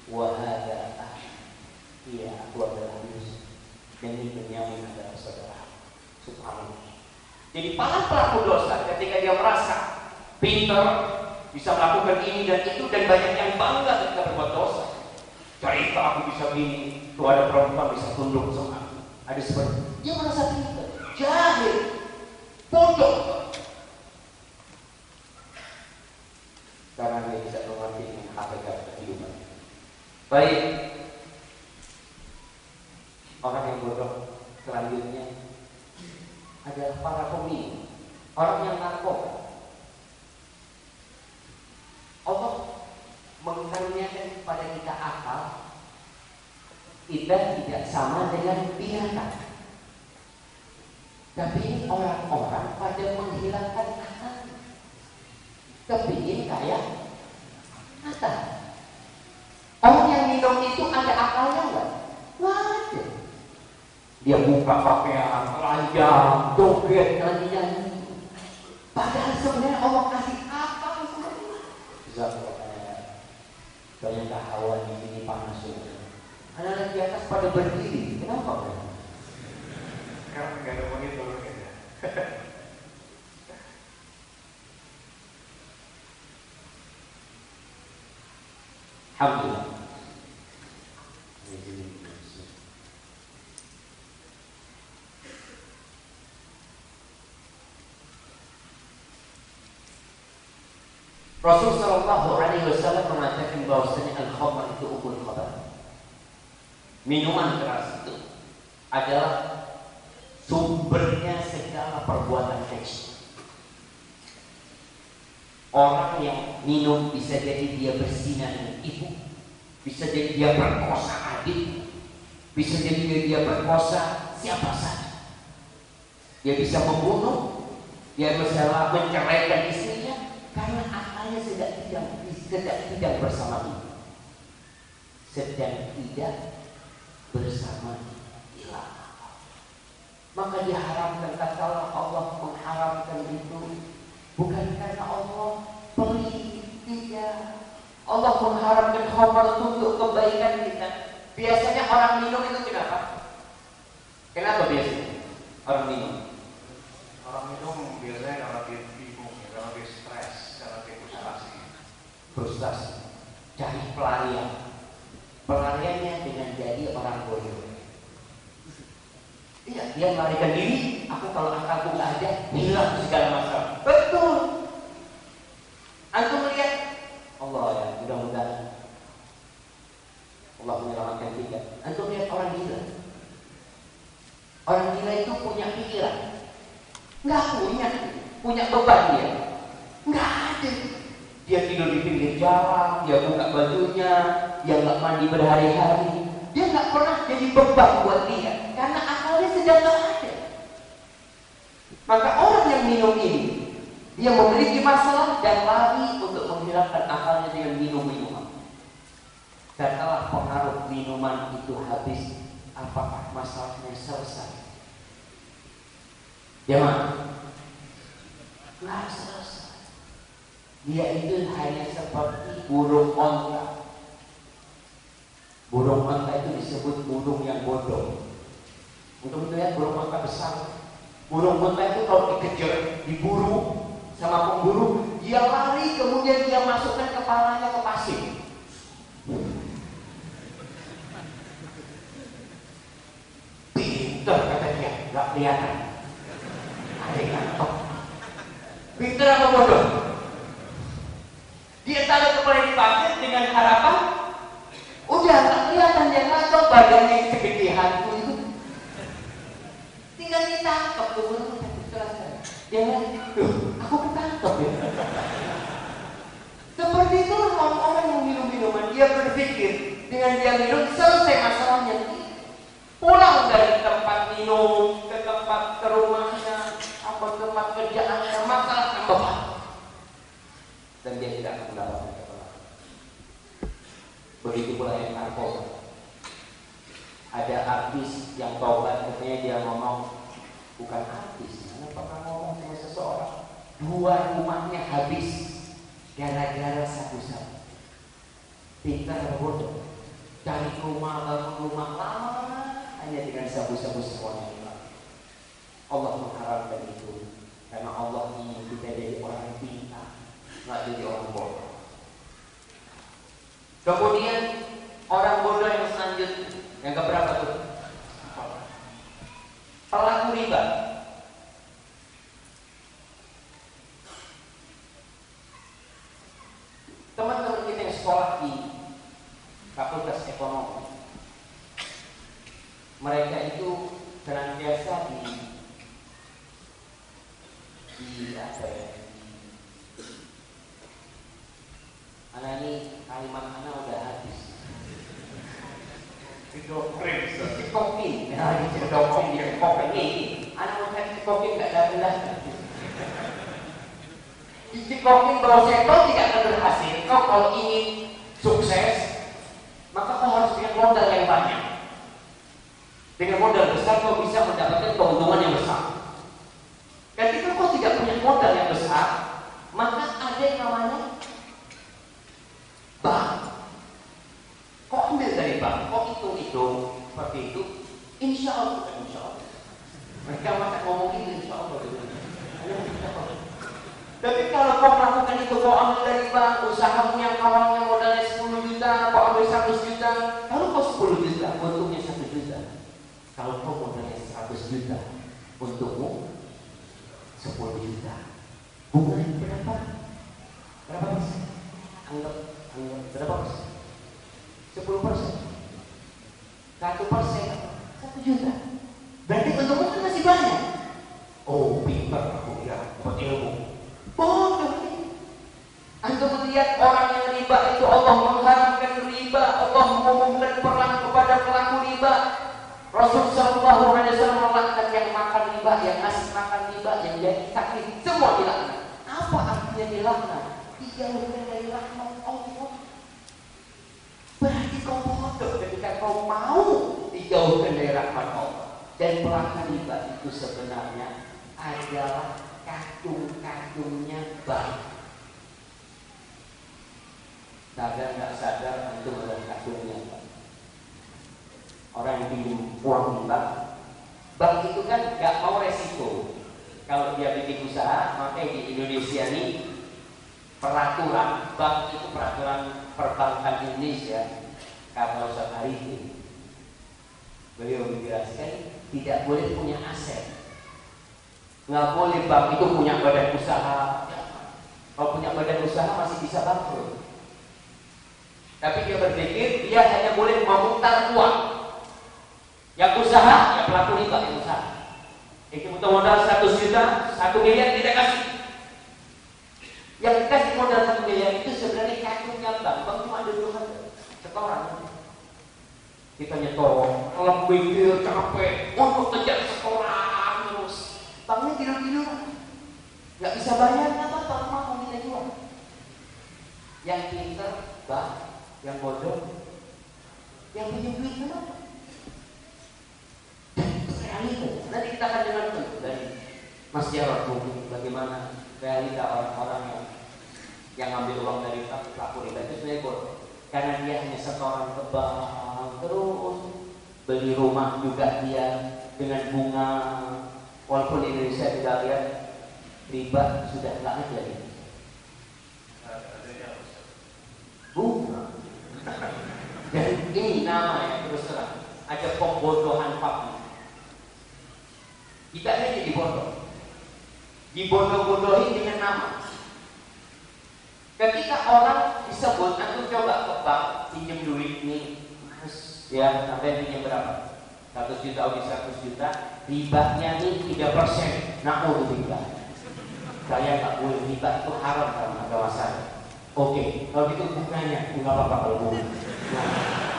Wahada ah, iya aku adalah Yusuf dan ini Benyamin adalah saudara. Subhanallah. Jadi para pelaku dosa ketika dia merasa pintar, bisa melakukan ini dan itu, dan banyak yang bangga ketika berbuat dosa. Cerita aku bisa gini, tuh ada perempuan bisa tunduk sama aku. Ada seperti dia merasa pintar, jahil, bodoh. Karena dia bisa mengerti dengan hakikat kehidupan. Baik, orang yang bodoh selanjutnya adalah para pemilu, orang yang narkoba. Allah mengaruniakan kepada kita akal, kita tidak sama dengan binatang. Tapi orang-orang pada menghilangkan akal, kepingin kayak mata. Orang yang minum itu ada akalnya nggak? Nggak ada. Dia buka pakaian, telanjang, joget, nyanyi-nyanyi. Padahal sebenarnya Allah kasih akal semua. Banyak hawa di sini panas juga. Anak-anak di atas pada berdiri. Kenapa?
Karena nggak ada monitor gitu.
Alhamdulillah. Rasul Shallallahu Alaihi Wasallam mengatakan bahwasanya al-khamr itu ukul khabar. Minuman keras itu adalah sumbernya segala perbuatan keji. Orang yang minum bisa jadi dia berzina dengan ibu, bisa jadi dia perkosa adik, bisa jadi dia, dia perkosa siapa saja. Dia bisa membunuh, dia bisa menceraikan istrinya karena akalnya sedang tidak sedang tidak bersama dia, sedang tidak bersama ilah. Maka diharamkan. Kata Allah mengharamkan itu bukan karena Allah pelit, tidak. Allah mengharamkan khamr untuk kebaikan kita. Biasanya orang minum itu kenapa? Kenapa biasanya orang minum?
Orang minum biasanya karena dia bingung, karena dia stres, karena dia frustasi.
Frustasi, cari pelarian. Pelariannya dengan jadi orang bodoh. Iya, dia melarikan diri. Aku kalau akalku nggak ada, hilang segala masalah. Betul. Antum melihat Allah ya, mudah-mudahan Allah menyelamatkan kita. Antum lihat orang gila. Orang gila itu punya pikiran. Nggak punya, punya beban dia. Nggak ada. Dia tidur di pinggir jalan, dia buka bajunya, dia nggak mandi berhari-hari. Dia nggak pernah jadi beban buat dia, karena akalnya sedang nggak ada. Maka orang yang minum ini, dia memiliki masalah dan lari untuk menghilangkan akalnya dengan minum minuman. Setelah pengaruh minuman itu habis, apakah masalahnya selesai? Ya mana? Nggak selesai. Dia itu hanya seperti burung onta. Burung onta itu disebut burung yang bodoh. Untuk melihat burung onta besar. Burung onta itu kalau dikejar, diburu sama pemburu, dia lari kemudian dia masukkan kepalanya ke pasir. Pintar kata dia, nggak kelihatan. Ada yang ngantuk. Pintar apa bodoh? Dia taruh kepala di pasir dengan harapan udah nggak kelihatan dia ngantuk, badannya yang segede hantu itu. Tinggal ditangkap tuh burung selesai. Dia nggak, tuh, aku ketangkep ya. Seperti itu orang-orang yang minum minuman, dia berpikir dengan dia minum selesai masalahnya. Pulang dari tempat minum ke tempat ke rumahnya, apa tempat kerjaannya, masalah tambah. Dan dia tidak akan mendapatkan ketenangan. Begitu pula yang narkoba. Ada artis yang tobat, katanya dia ngomong, bukan artis, karena pernah ngomong sama seseorang, dua rumahnya habis gara-gara sabu-sabu. Pintar atau bodoh? cari rumah, bangun rumah lama hanya dengan sabu-sabu semuanya. Allah mengharamkan itu karena Allah ingin kita jadi orang yang pintar, nggak jadi orang bodoh. Kemudian orang bodoh yang selanjutnya, yang keberapa tuh? Pelaku riba. Teman-teman kita yang sekolah di Fakultas Ekonomi, mereka itu senantiasa di di apa ya? Anak ini kalimat anak udah habis.
Didoktrin,
Cikokin, ya didoktrin, dicikokin ini. Anak mau cari cikokin nggak ada belas. Dicikokin bahwa kau tidak akan berhasil. Kau kalau ingin sukses, maka kau harus punya modal yang banyak. Dengan modal besar kau bisa mendapatkan keuntungan yang besar. Ketika kau tidak punya modal yang besar, maka ada yang namanya bank. Kau ambil dari bank, kau hitung-hitung seperti itu, insya Allah, insya Allah. Mereka masa ngomong itu insya Allah. Tapi kalau kau melakukan itu, kau ambil dari bank, usahamu yang awalnya modalnya sepuluh juta, kau ambil seratus juta, kalau kau sepuluh juta, untungnya satu juta. Kalau kau modalnya seratus juta, untukmu sepuluh juta. Bunganya berapa? Berapa persen? Anggap, anggap berapa persen? sepuluh persen. satu persen, satu juta. Berarti untukmu kan masih banyak. Oh, pintar aku ya, dapat ilmu. Bodoh ini. Antum melihat orang yang riba itu Allah mengharamkan riba, Allah mengumumkan perang kepada pelaku riba. Rasul Shallallahu Alaihi Wasallam melaknat yang makan riba, yang ngasih makan riba, yang jadi sakit, semua dilaknat. Apa artinya dilaknat? Dijauhkan dari rahmat Allah. Berarti kau bodoh ketika kau mau dijauhkan dari rahmat Allah. Dan pelaku riba itu sebenarnya adalah kacung-kacungnya bank. Sadar nggak sadar itu adalah kacungnya bank. Orang yang pinjam uang di bank, bank itu kan nggak mau resiko. Kalau dia bikin usaha, makanya di Indonesia ini peraturan bank itu peraturan perbankan Indonesia. Kata Ustaz Arifin, beliau menjelaskan tidak boleh punya aset. Nggak boleh bank itu punya badan usaha. Kalau punya badan usaha masih bisa bangkrut. Tapi dia berpikir dia hanya boleh memutar uang. Yang usaha, ya pelaku riba yang usaha. Itu butuh modal seratus juta, satu miliar tidak kasih. Yang dikasih modal satu miliar itu sebenarnya kacungnya bank. Bank cuma ada dua setoran. Kita nyetor, kalau pikir capek, untuk kejar setoran terus. Banknya tidur-tiduran, nggak bisa bayar, kenapa? Kalau mau kita jual. Yang pintar, bank. Yang bodoh, yang punya duit kenapa? Realita. Nanti kita akan dengar tuh dari Mas Jarod mungkin bagaimana realita orang-orang yang yang ambil uang dari pelaku riba itu sebenarnya bodoh. Karena dia hanya setoran ke bank terus, beli rumah juga dia dengan bunga. Walaupun di Indonesia kita lihat riba sudah nggak ada ya. Bunga. Dan ini nama yang terus terang ada pembodohan publik. Kita ini jadi bodoh, dibodoh-bodohin dengan nama. Ketika orang disebut, antum coba ke bank pinjam duit nih, mas, ya sampai pinjam berapa? seratus juta atau seratus juta, ribanya nih tiga persen. Nah, mau riba. Saya nggak boleh riba, itu haram dalam agama saya. Oke, kalau gitu bunganya, nggak apa-apa kalau bunga. Nah.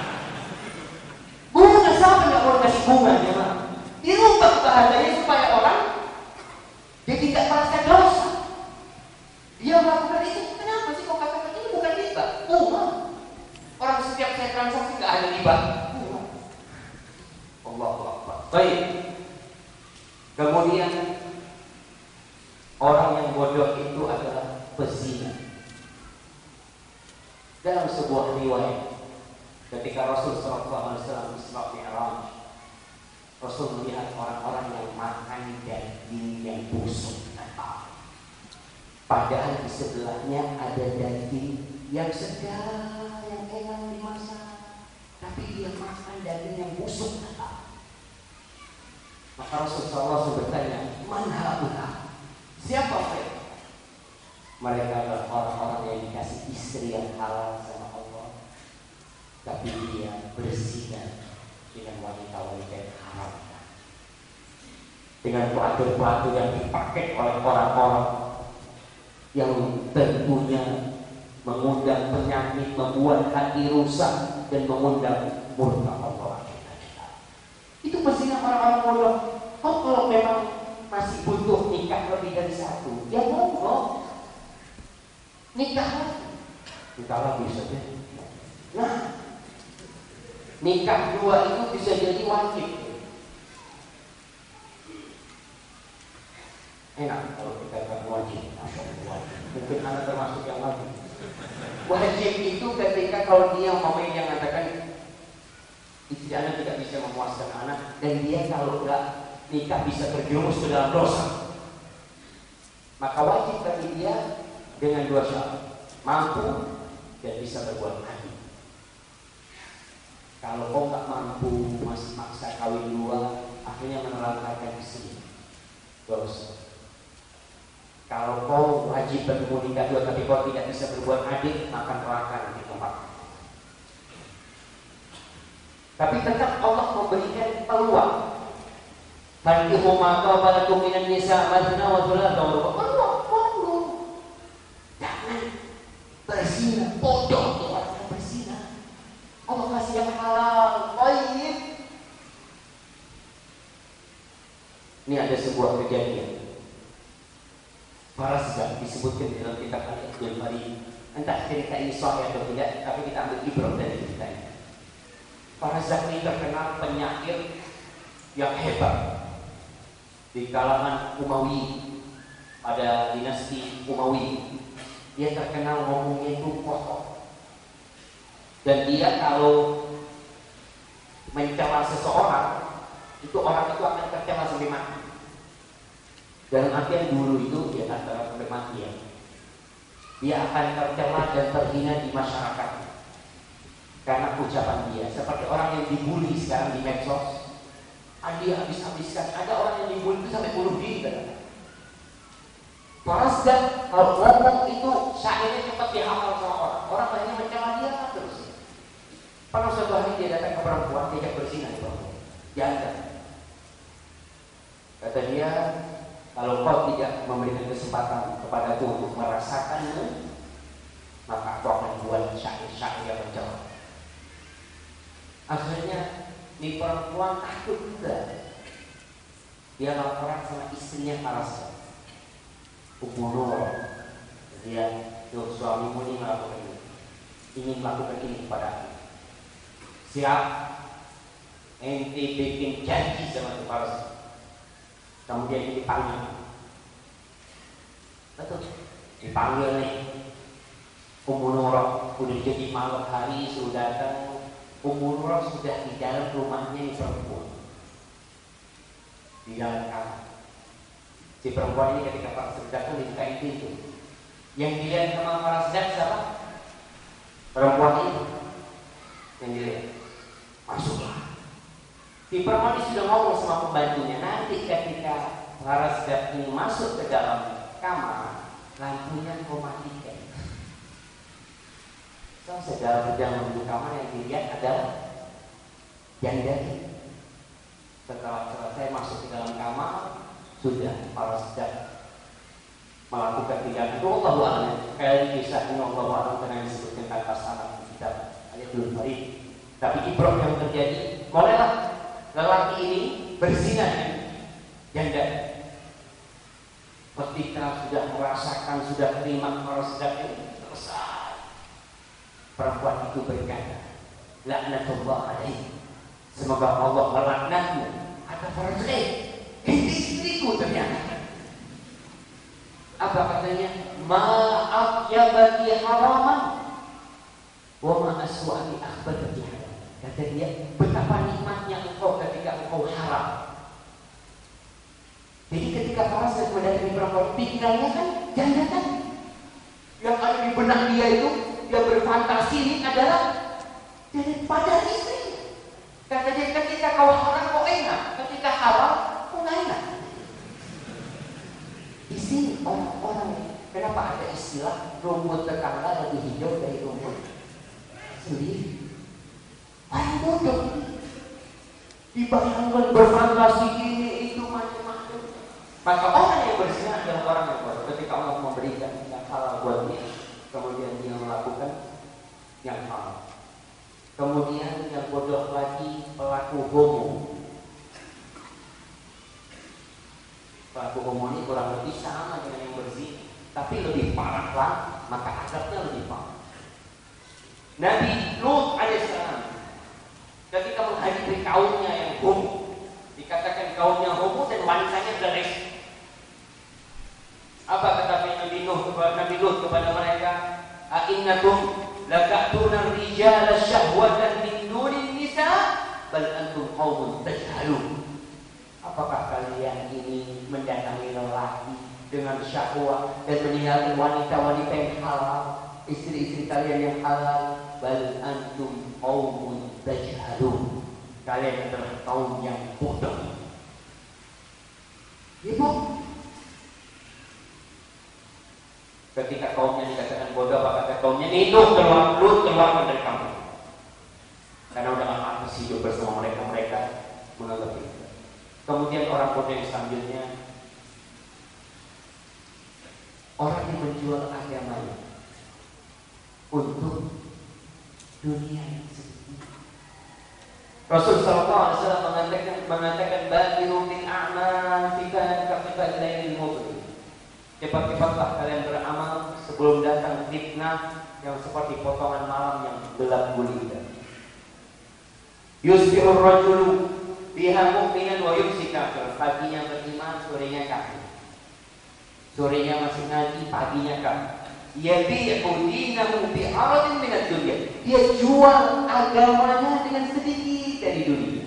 Bunga siapa nggak boleh kasih bunga ya Pak? Dirubah bahasanya supaya orang jadi tidak merasa dosa. Dia melakukan itu, kenapa sih kau katakan ini bukan riba? Bunga. Orang setiap saya transaksi nggak ada riba. Bunga. Allahu Akbar. Baik. Kemudian orang yang bodoh itu adalah pezina. Dalam sebuah riwayat Ketika Rasul Shallallahu Alaihi Wasallam Isra Mi'raj, Rasul melihat orang-orang yang makan daging yang busuk. Padahal di sebelahnya ada daging yang segar, yang enak dimasak, tapi dia makan daging yang busuk. Maka Rasulullah bertanya, "Man haula?" Siapa mereka? Mereka adalah orang-orang yang dikasih istri yang halal sama Allah, tapi dia berzina dengan wanita-wanita yang haram, dengan pelacur-pelacur yang dipakai oleh orang-orang yang tentunya mengundang penyakit, membuat hati rusak, dan mengundang murka Allah. Itu pastinya orang-orang bodoh. Oh, kalau memang masih butuh nikah lebih dari satu, ya monggo nikah lagi, nikah lagi saja. Nah, nikah dua itu bisa jadi wajib. Enak kalau kita kan wajib, mungkin anak termasuk yang wajib. Wajib itu ketika kalau dia mau yang mengatakan istri anak tidak bisa memuaskan anak, dan dia kalau enggak nikah bisa terjerumus ke dalam dosa, maka wajib bagi dia dengan dua syarat: mampu dan bisa berbuat adil. Kalau kau nggak mampu, masih maksa kawin dua, akhirnya menelantarkan istri, dosa. Kalau kau wajib bertemu nikah dua tapi kau tidak bisa berbuat adil, maka neraka nanti tempat. Tapi tetap Allah memberikan peluang. Fankihu ma taba lakum minan nisa mathna wa thulatha wa ruba'. Peluang, peluang. Jangan berzina, bodoh tuh orang yang berzina. Allah kasih yang halal, baik. Ini ada sebuah kejadian. Para sejak disebutkan dalam kitab Al-Iqbal Mari. Entah cerita ini sahih atau tidak, tapi kita ambil ibrah dari cerita ini. Para Zakri terkenal penyair yang hebat di kalangan Umawi, pada dinasti Umawi. Dia terkenal ngomongnya itu kotor, dan dia kalau mencela seseorang, itu orang itu akan tercela sampai mati. Dalam artian dulu itu dia antara sampai mati ya, dia akan tercela dan terhina di masyarakat karena ucapan dia. Seperti orang yang dibully sekarang di medsos, ah, dia habis-habiskan. Ada orang yang dibully itu sampai bunuh diri kan. Parasdan kalau ngomong itu syairnya cepat dihafal sama orang. Orang banyak mencela dia terus. Pernah suatu hari dia datang ke perempuan, dia berzina di perempuan, janda. Kata dia, kalau kau tidak memberikan kesempatan kepadaku untuk merasakanmu, maka aku akan buat syair-syair yang mencela. Akhirnya ini perempuan takut juga. Dia laporan sama istrinya Parasdan. Bunuh dia, tuh suamimu ini melakukan ini, ingin melakukan ini kepada aku. Siap, ente bikin janji sama tuh Parasdan. Kemudian ini dipanggil, betul, dipanggil nih. Ummu Nurah udah jadi malam hari sudah datang. Ummu Nurah sudah di dalam rumahnya ini perempuan, di dalam kamar. Si perempuan ini ketika Parasdan datang dibukain pintu. Yang dilihat sama Parasdan siapa? Perempuan ini. Yang dilihat, masuklah. Si perempuan ini sudah ngomong sama pembantunya, nanti ketika Parasdan ini masuk ke dalam kamar, lampunya kau matikan. So, sedang sedang menuju kamar, yang dilihat adalah janda. Setelah selesai masuk ke dalam kamar, sudah Parasdan melakukan tindakan itu. Allah a'lam. Kayak kisah ini Allah a'lam karena disebutkan tanpa salah di kitab Al-Iqbal Mari. Tapi ibrah yang terjadi, mulailah lelaki ini berzina dengan janda. Ketika sudah merasakan, sudah terima Parasdan ini, selesai. Perempuan itu berkata, laknatullah alaihi, semoga Allah melaknatmu. Kata Parasdan, ini istriku ternyata. Apa katanya? Maaf ya bagi haraman, wa ma aswa'ni akhbati halal. Kata dia, betapa nikmatnya engkau ketika engkau haram. Jadi ketika para sahabat mendatangi perempuan, pikirannya kan janda kan. Yang ada di benak dia itu, dia berfantasi ini adalah daripada istri. Kata dia, ketika kau haram kau enak, ketika halal kau nggak enak. Di sini orang-orang, kenapa ada istilah rumput tetangga lebih hijau dari rumput sendiri? Orang bodoh dibayangkan berfantasi ini itu macam-macam. Maka orang yang berzina adalah orang yang bodoh. Ketika Allah memberikan yang halal buat dia, kemudian dia melakukan yang haram. Kemudian yang bodoh lagi pelaku homo. Pelaku homo ini kurang lebih sama dengan yang berzina, tapi lebih parah lah, maka azabnya lebih parah. Nabi Lut alaihissalam ketika menghadapi kaumnya yang homo, dikatakan kaumnya homo dan wanitanya garis. Apa kata Nabi Nuh kepada Nabi Lut kepada mereka? A'innakum lakatuna rijala syahwatan min dunin nisa bal antum qaumun tajhalun. Apakah kalian ini mendatangi lelaki dengan syahwat dan meninggalkan wanita-wanita yang halal, istri-istri kalian yang halal? Bal antum qaumun tajhalun. Kalian adalah kaum yang bodoh. Ibu, ketika kaumnya dikatakan bodoh, apa kata kaumnya? Itu keluar, Lut keluar dari kampung. Karena udah gak pantas hidup bersama mereka, mereka menganggap itu. Kemudian orang bodoh yang selanjutnya, orang yang menjual agamanya untuk dunia yang sedikit. Rasul sallallahu alaihi wasallam mengatakan mengatakan badiru bil a'mal fika kafat lailil mudhim. Cepat-cepatlah kalian beramal sebelum datang fitnah yang seperti potongan malam yang gelap gulita. Yusbihur rajulu biha mu'minan wa yumsi kafir. Paginya beriman, sorenya kafir. Sorenya masih ngaji, paginya kafir. Yabi'u dinahu bi'aradin minad dunya. Dia jual agamanya dengan sedikit dari dunia.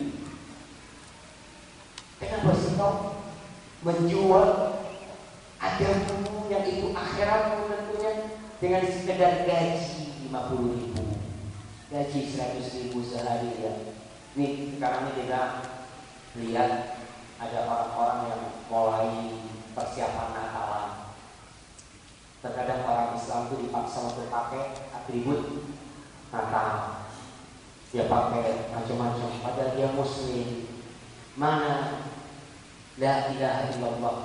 Kenapa sih kau menjual agamamu yang itu akhiratmu tentunya dengan sekedar gaji lima puluh ribu, gaji seratus ribu sehari ya? Nih sekarang ini kita lihat ada orang-orang yang mulai persiapan Natalan. Terkadang orang Islam itu dipaksa untuk pakai atribut Natal. Dia pakai macam-macam, padahal dia Muslim. Mana la ilaha illallah,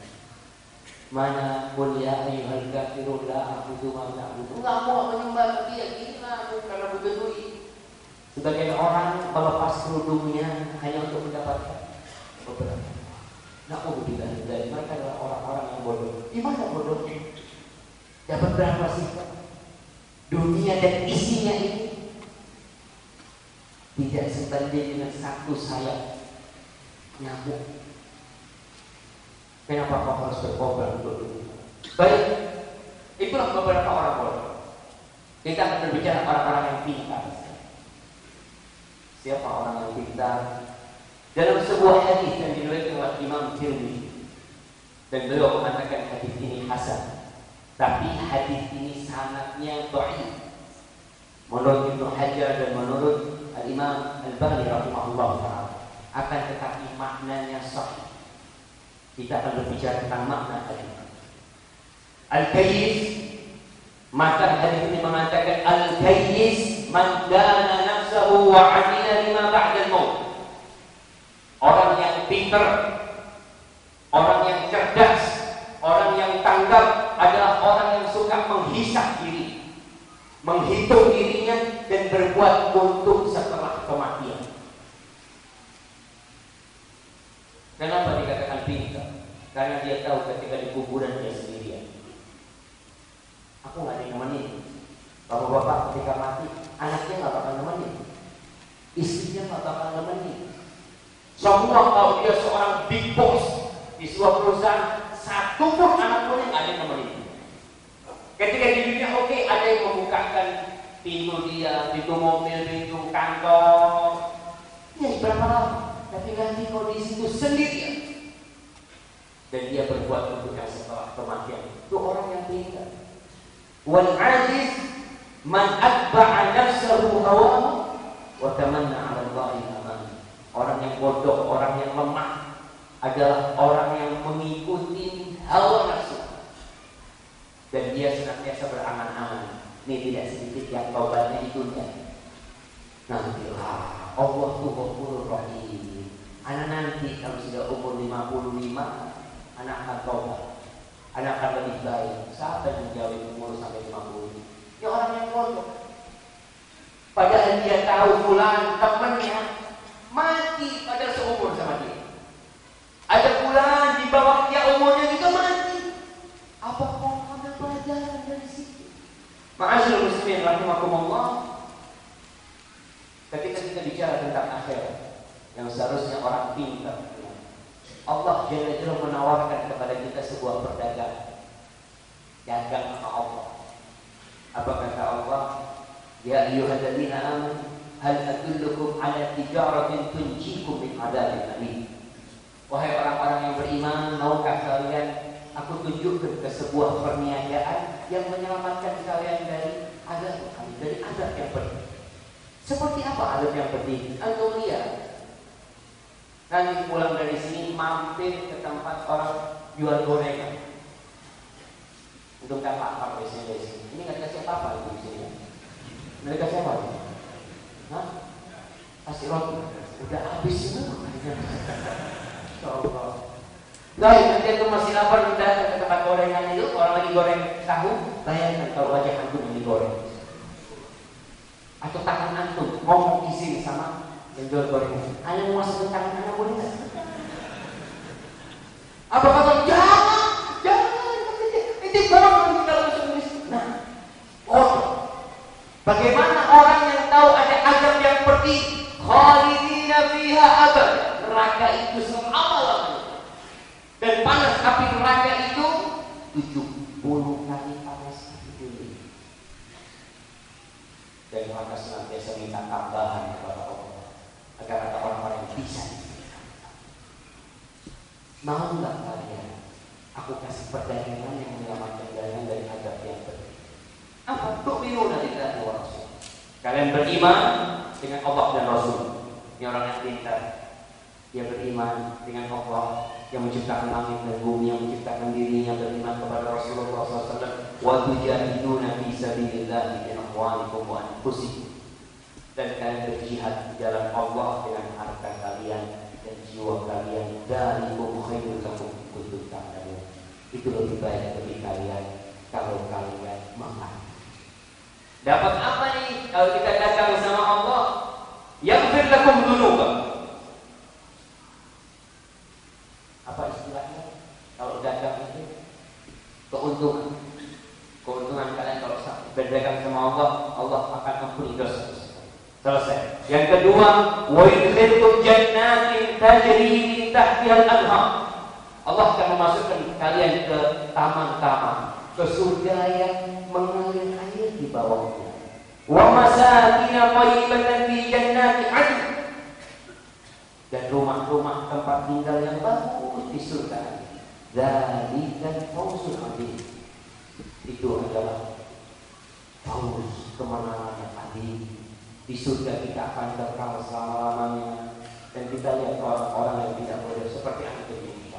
mana qul ya ayyuhal kafirun la a'budu ma ta'budun. Enggak mau menyembah dia, gila karena butuh duit. Sebagian orang melepas kerudungnya hanya untuk mendapatkan beberapa. Na'udzubillah dari mereka adalah orang-orang yang bodoh. Di mana bodohnya? Dapat berapa sih dunia dan isinya ini? Tidak sebanding dengan satu sayap nyamuk. Kenapa kau harus berkorban untuk dunia? Baik, itulah beberapa orang bodoh. Kita akan berbicara orang-orang yang pintar. Siapa orang yang pintar? Dalam sebuah hadis yang diriwayatkan oleh Imam Tirmidzi, dan beliau mengatakan hadis ini hasan. Tapi hadis ini sanadnya dhaif. Menurut Ibnu Hajar dan menurut Al-Imam Al-Albani rahimahullah taala, akan tetapi maknanya sahih. Kita akan berbicara tentang makna hadis. Al-Kayyis, maka hadis ini mengatakan Al-Kayyis man dana nafsahu wa 'amila lima ba'da al-maut. Orang yang pintar, orang yang cerdas, orang yang tanggap adalah orang yang suka menghisap diri, menghitung dirinya dan berbuat untuk setelah kematian. Kenapa dikatakan pintar? Karena dia tahu ketika di kuburan dia sendirian. Aku nggak ada yang nemenin. Bapak-bapak ketika mati, anaknya nggak bakal nemenin, istrinya nggak bakal nemenin. Semua kalau dia seorang big boss di sebuah perusahaan, satu pun anak pun yang nggak ada yang nemenin. Ketika di dunia oke, okay, ada yang membukakan pintu dia, pintu mobil, pintu kantor. Ya berapa lama? Tapi nanti kondisi itu sendirian. Dan dia berbuat untuk yang setelah kematian. Itu orang yang pintar. Wal aziz man atba'a nafsahu hawahu wa tamanna 'ala Allahi aman. Orang yang bodoh, orang yang lemah adalah orang yang mengikuti hawa nafsu. Dan dia senantiasa berangan-angan. Ini tidak sedikit yang taubatnya di dunia. Nantilah Allah tuh Ghafurur Rahim. Anak nanti kalau sudah umur lima puluh lima, anak akan taubat. Anak akan lebih baik. Siapa yang menjauhi umur sampai lima puluh? Ya orang yang bodoh. Padahal dia tahu fulan temannya mati pada seumur sama dia. Ada fulan di bawah dia umurnya juga mati. Apa kau ambil pelajaran dari situ? Ma'asyiral muslimin rahimakumullah. Ketika kita bicara tentang akhirat yang seharusnya orang pintar, Allah Jalla Jalla menawarkan kepada kita sebuah perdagangan. Dagang sama Allah. Apa kata Allah? Ya ayyuhalladzina amanu hal adullukum ala tijaratin tunjikum min adzabin alim. Wahai orang-orang yang beriman, maukah kalian aku tunjukkan ke sebuah perniagaan yang menyelamatkan kalian dari azab, dari azab yang pedih. Seperti apa azab yang pedih? Antum lihat. Nanti pulang dari sini mampir ke tempat orang jual gorengan. Untuk kan lapar dari sini dari sini. Ini nggak dikasih apa-apa itu di sini. Nggak dikasih apa? Hah? Kasih roti. Udah habis semua. Insyaallah. Baik, nanti itu masih lapar udah ke tempat gorengan itu, orang lagi goreng tahu, bayangkan kalau wajah antum yang digoreng. Atau tangan antum ngomong di sini sama yang jual gorengan. Anda mau masuk ke tangan Anda boleh nggak? Apa kata? Jangan, jangan. Ini goreng kalau masuk di sini. Nah, oh, bagaimana orang yang tahu ada azab yang pedih, khalidina fiha abad, neraka itu selama-lamanya. Dan panas api neraka itu tujuh puluh kali panas api bumi. Dan maka senantiasa minta tambahan kepada Allah agar ada orang-orang yang bisa. Mau nggak kalian? Aku kasih perdagangan yang menyelamatkan kalian dari azab yang pedih. Apa? Tu'minu billahi wa rasul. Kalian beriman dengan Allah dan Rasul. Ini orang yang pintar. Dia beriman dengan Allah yang menciptakan langit dan bumi, yang menciptakan dirinya, beriman kepada Rasulullah shallallahu alaihi wasallam. Wa tujahiduna fi sabilillahi bi amwalikum wa anfusikum. Dan kalian berjihad di jalan Allah dengan harta kalian dan jiwa kalian. Dzalikum khairul lakum in kuntum ta'lamun. Itu lebih baik bagi kalian kalau kalian mengerti. Dapat apa nih kalau kita dagang sama Allah? Yaghfir lakum dzunubakum. Apa istilahnya? Kalau dagang itu keuntungan. Keuntungan kalian kalau berdagang sama Allah, Allah akan ampuni dosa. Selesai. Yang kedua, wa yudkhilkum jannatin tajri min tahtiha al-anhar. Allah akan memasukkan kalian ke taman-taman, ke surga yang mengalir air di bawahnya. Wa masakin thayyibatan fi jannati 'adn. Dan rumah-rumah tempat tinggal yang bagus di surga. Dzalikan fawzul 'adzim. Itu adalah fauz, kemenangan yang agung. Di surga kita akan kekal selama-lamanya. Dan kita lihat orang-orang yang tidak boleh seperti antum ini.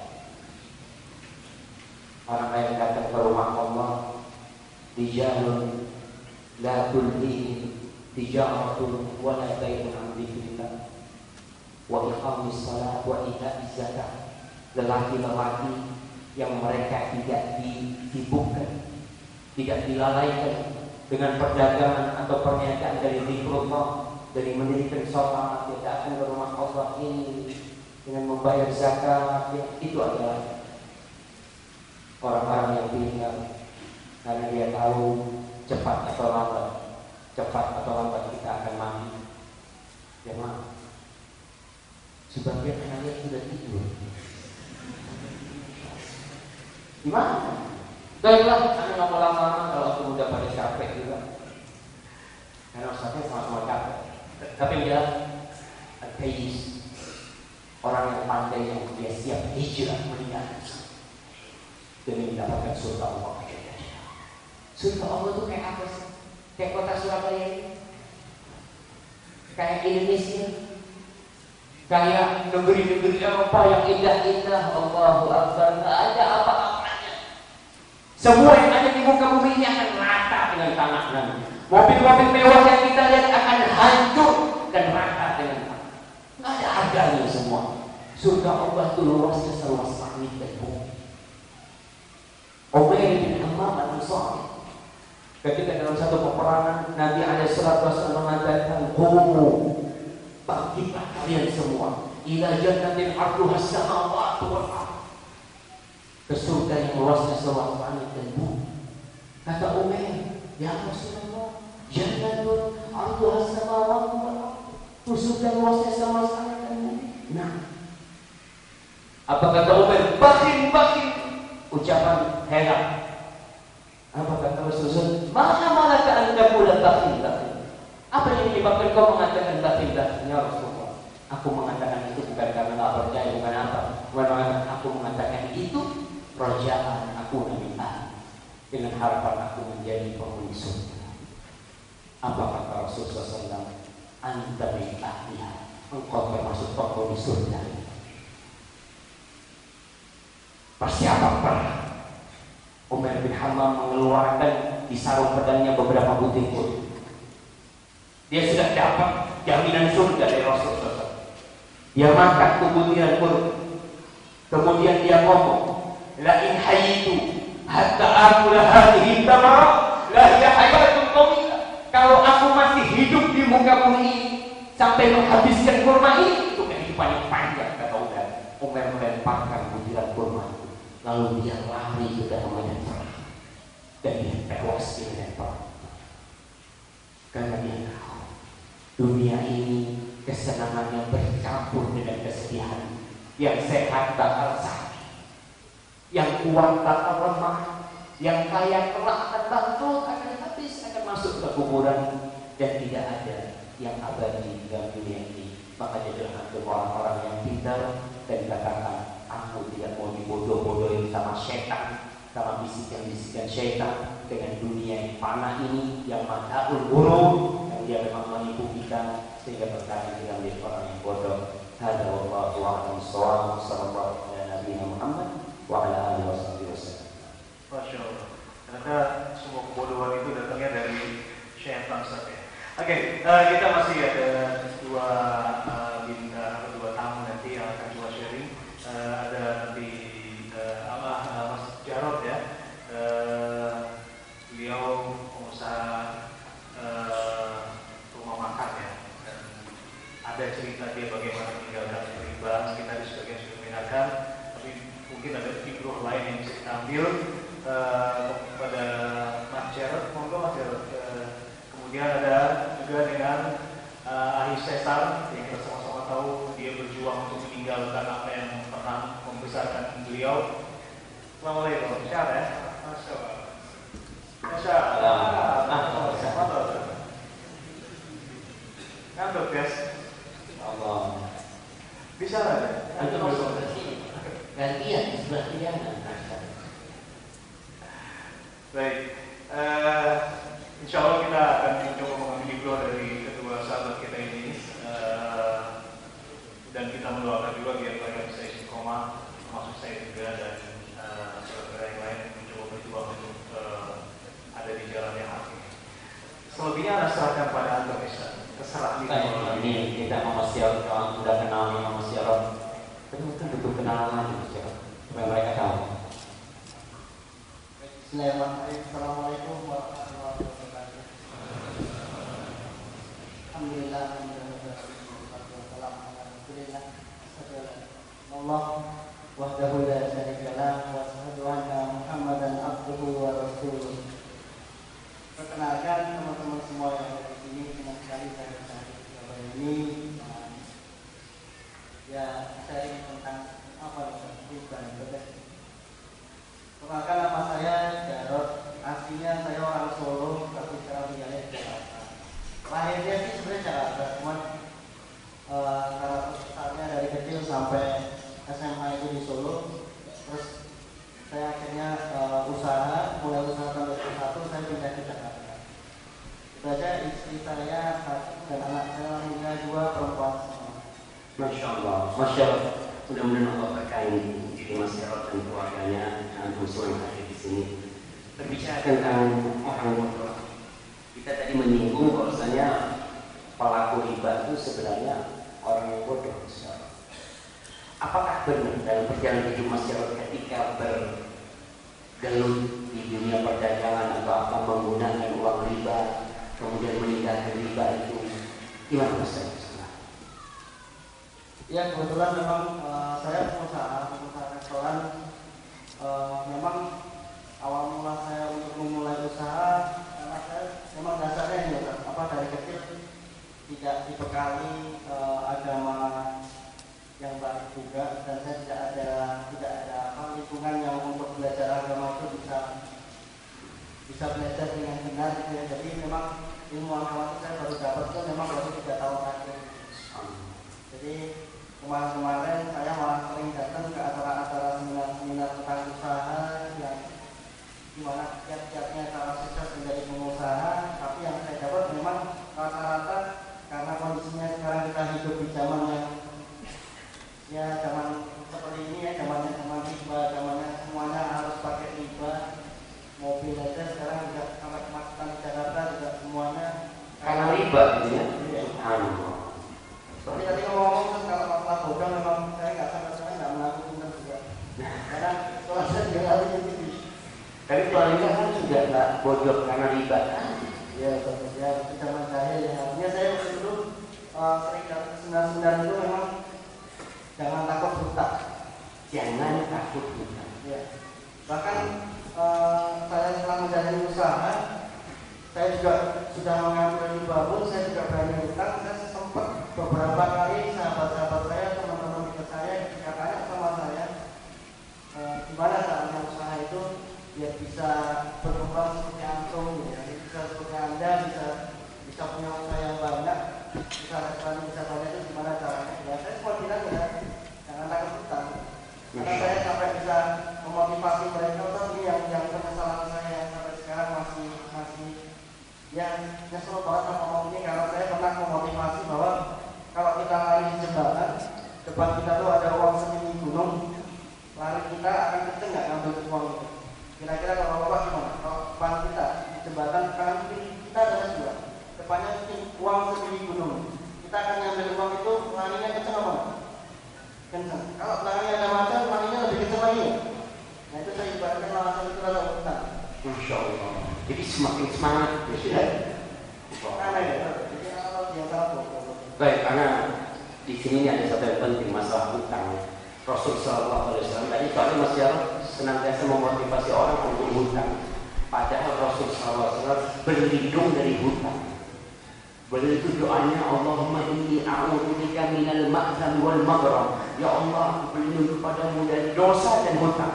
Orang yang datang ke rumah Allah, rijalun la tulhihim tijaratun wa la bai'un 'an dzikrillah wa iqamis shalah wa ita'iz zakat. Lelaki-lelaki yang mereka tidak disibukkan, tidak dilalaikan dengan perdagangan atau perniagaan dari zikrullah, dari mendirikan sholat, dia datang ke rumah Allah ini dengan membayar zakat. Ya, itu adalah orang-orang yang pintar, karena dia tahu cepat atau lambat, cepat atau lambat kita akan mati. Jemaah, sebagian kalian sudah tidur. Gimana? Baiklah, anda nggak mau lama-lama kalau aku udah pada capek juga. Karena ustaznya sama-sama capek. Tapi dia ateis, orang yang pandai yang dia siap hijrah meninggalkan demi mendapatkan surga Allah. Surga Allah itu kayak apa sih? Kayak kota Surabaya ini, kayak Indonesia, kayak negeri-negeri Eropa yang indah-indah. Allahu Akbar, nggak ada apa-apanya. Semua yang ada di muka bumi ini akan rata dengan tanah nanti. Mobil-mobil mewah yang kita lihat akan hancur dan rata dengan tanah. Nggak ada harganya semua. Surga Allah itu luasnya seluas langit dan bumi. Umair bin Hammam al-Ansari ketika dalam satu peperangan, Nabi alaihi salatu wasallam mengatakan, "Qumu, bangkitlah kalian semua, ila jannatin arduha as-samawati wal ardh." Ke surga yang luasnya seluas langit dan bumi. Kata Umair, "Ya Rasulullah, jannatun arduha as-samawati wal ardh." Itu surga luasnya seluas langit dan bumi. Nah, apa kata Umair? Bakin, bakin. Ucapan heran. Apa kata Rasulullah? Mana malaka anda pula bakin, bakin. Apa yang menyebabkan kau mengatakan bakin, bakin? Ya Rasulullah, aku mengatakan itu bukan karena nggak percaya, bukan apa. Bukan aku mengatakan itu rojaan aku nabi Allah dengan harapan aku menjadi penghuni surga. Apa kata Rasulullah shallallahu alaihi wasallam? Anta min ahliha, engkau termasuk penghuni surga. Persiapan perang. Umar bin Hammam mengeluarkan di sarung pedangnya beberapa butir kur. Dia sudah dapat jaminan surga dari Rasulullah. Dia makan tuh butiran kur. Kemudian dia ngomong, la in hayitu hatta akula hadhihi tamar la hiya hayatun tawila. Kalau aku masih hidup di muka bumi ini sampai menghabiskan kurma ini, itu kehidupan yang panjang, kata Umar. Umar melemparkan butiran kurma. Lalu dia lari ke dalam medan perang dan dia tewas di medan perang. Karena dia tahu dunia ini kesenangannya bercampur dengan kesedihan. Yang sehat bakal sakit, yang kuat bakal lemah, yang kaya kelak akan bangkrut, akan habis, akan masuk ke kuburan, dan tidak ada yang abadi dalam dunia ini. Makanya jangan orang-orang yang pintar dan katakan, aku tidak mau dibodoh-bodohin sama setan, sama bisikan-bisikan setan dengan dunia yang panah ini, yang mata'ul buruk, yang dia memang menipu kita sehingga berkali kita menjadi orang yang bodoh. Hadza wallahu a'lam bishawab. Sallallahu ala nabiyina Muhammad wa ala alihi wasallam.
Masya Allah. Ternyata semua kebodohan itu datangnya dari syaitan, Ustaz ya. Oke, okay, uh, kita masih ada dua uh, bintang atau dua tamu nanti yang akan coba sharing. Uh, ada nanti uh, uh, uh, Mas Jarod ya. Uh, beliau pengusaha uh, rumah makan ya. Dan ada cerita dia bagaimana meninggalkan riba. Kita di sebagian sudah mendengarkan, tapi mungkin ada figur lain yang bisa kita ambil uh, pada Mas Jarod. Monggo Mas Jarod. Uh, Kemudian ada juga dengan uh, Ahli Cesar yang kita sama-sama tahu dia berjuang untuk meninggalkan apa yang pernah membesarkan beliau. Assalamualaikum. Syar ya? Masya Allah. Masya Allah. Ngantuk guys. Allah. Bisa nggak?
Antum masuk ke sini. Gantian di sebelah kiri.
Baik. Uh, Insya Allah kita akan mencoba mengambil ibroh dari kedua sahabat kita ini, uh, dan kita mendoakan juga biar mereka bisa istiqomah, termasuk saya juga dan uh, saudara yang lain mencoba berjuang untuk uh, ada di jalan yang hak ini. Selebihnya anda serahkan pada anda, bisa terserah nih.
Ini kita sama Mas Jarod, kalau sudah kenal nih sama Mas Jarod, tapi mungkin butuh kenalan lagi Mas Jarod supaya mereka tahu.
Bismillahirrahmanirrahim. Assalamualaikum warahmatullahi wabarakatuh. Alhamdulillah, Allah wahdahu la syarika lah wa asyhadu anna Muhammadan abduhu wa rasuluh. Perkenalkan teman-teman semua yang ada di sini, senang sekali saya bisa di ini ya sharing tentang apa itu dan berbeda. Perkenalkan nama saya Jarod, aslinya saya orang Solo, tapi sekarang tinggalnya di Jakarta.
Masya Allah, Masya Allah. Mudah-mudahan Allah berkahi di masyarakat dan keluarganya dan muslim yang ada di sini. Berbicara tentang orang bodoh, kita tadi menyinggung bahwasanya pelaku riba itu sebenarnya orang yang bodoh. Apakah benar dalam perjalanan hidup masyarakat ketika bergelut di dunia perdagangan atau apa menggunakan uang riba, kemudian meninggalkan riba itu gimana Mas?
Ya kebetulan memang uh, saya pengusaha, pengusaha restoran. Uh, memang awal mula saya untuk memulai usaha karena saya memang dasarnya ya, apa dari kecil tidak dibekali uh, agama yang baik juga, dan saya tidak ada tidak ada apa lingkungan yang untuk belajar agama itu bisa bisa belajar dengan benar gitu ya. Jadi memang ilmu agama itu saya baru dapat itu memang baru tiga tahun terakhir. Jadi kemarin-kemarin saya malah sering datang ke acara-acara seminar-seminar tentang usaha yang dimana tiap-tiapnya cara sukses menjadi pengusaha, tapi yang saya dapat memang rata-rata karena kondisinya sekarang kita hidup di zaman yang ya zaman seperti ini ya, zamannya zaman riba, zamannya semuanya harus pakai riba. Mobil aja sekarang juga sangat kemacetan di Jakarta juga semuanya
karena riba gitu ya. Subhanallah.
Seperti tadi ngomong-ngomong kalau masalah bodoh memang saya nggak sama sekali nggak mengaku benar juga. Karena kalau saya juga kali ini.
Tapi keluarga kan sudah nggak bodoh karena riba kan?
Ya, betul ya. Itu zaman jahil ya. Artinya saya waktu dulu uh, sering datang ke seminar-seminar itu memang jangan takut buta.
Jangan takut buta.
Ya. Bahkan uh, saya setelah menjalani usaha, saya juga sudah mengambil riba pun, saya juga berani hutang. Saya sempat beberapa kali sahabat-sahabat saya, teman-teman dekat saya katanya sama saya, e, gimana caranya usaha itu biar bisa berkembang seperti antum, ya, bisa seperti anda, bisa bisa punya usaha yang banyak, bisa restoran bisa banyak itu gimana caranya? Ya saya semua bilang ya jangan takut hutang, karena saya sampai bisa memotivasi mereka. Tapi yang yang permasalahan saya yang sampai sekarang masih masih ya nyesel banget sama ngomong ini, karena saya pernah memotivasi bahwa kalau kita lari di jembatan, depan kita tuh ada uang setinggi gunung, lari kita akan kenceng nggak ngambil uang itu? Kira-kira kalau bapak gimana? Kalau depan kita di jembatan kanan kiri kita ada dua, depannya uang setinggi gunung, kita akan ngambil uang itu, larinya kenceng apa? Kenceng. Kalau belakangnya ada macan, larinya lebih kenceng lagi ya? Nah itu saya ibaratkan langsung itu rasa utang.
Masya Allah. Jadi semakin semangat ya.
Aneh ya. Jadi kalau dia tahu.
Baik, karena di sini ada satu yang penting, masalah hutang. Rasul Sallallahu Alaihi Wasallam tadi soalnya masyarakat senantiasa memotivasi orang untuk hutang. Padahal Rasul Sallallahu Alaihi Wasallam berlindung dari hutang. Beliau itu doanya, Allahumma inni a'udzubika minal ma'zam wal maghram. Ya Allah, aku berlindung kepadamu dari dosa dan hutang.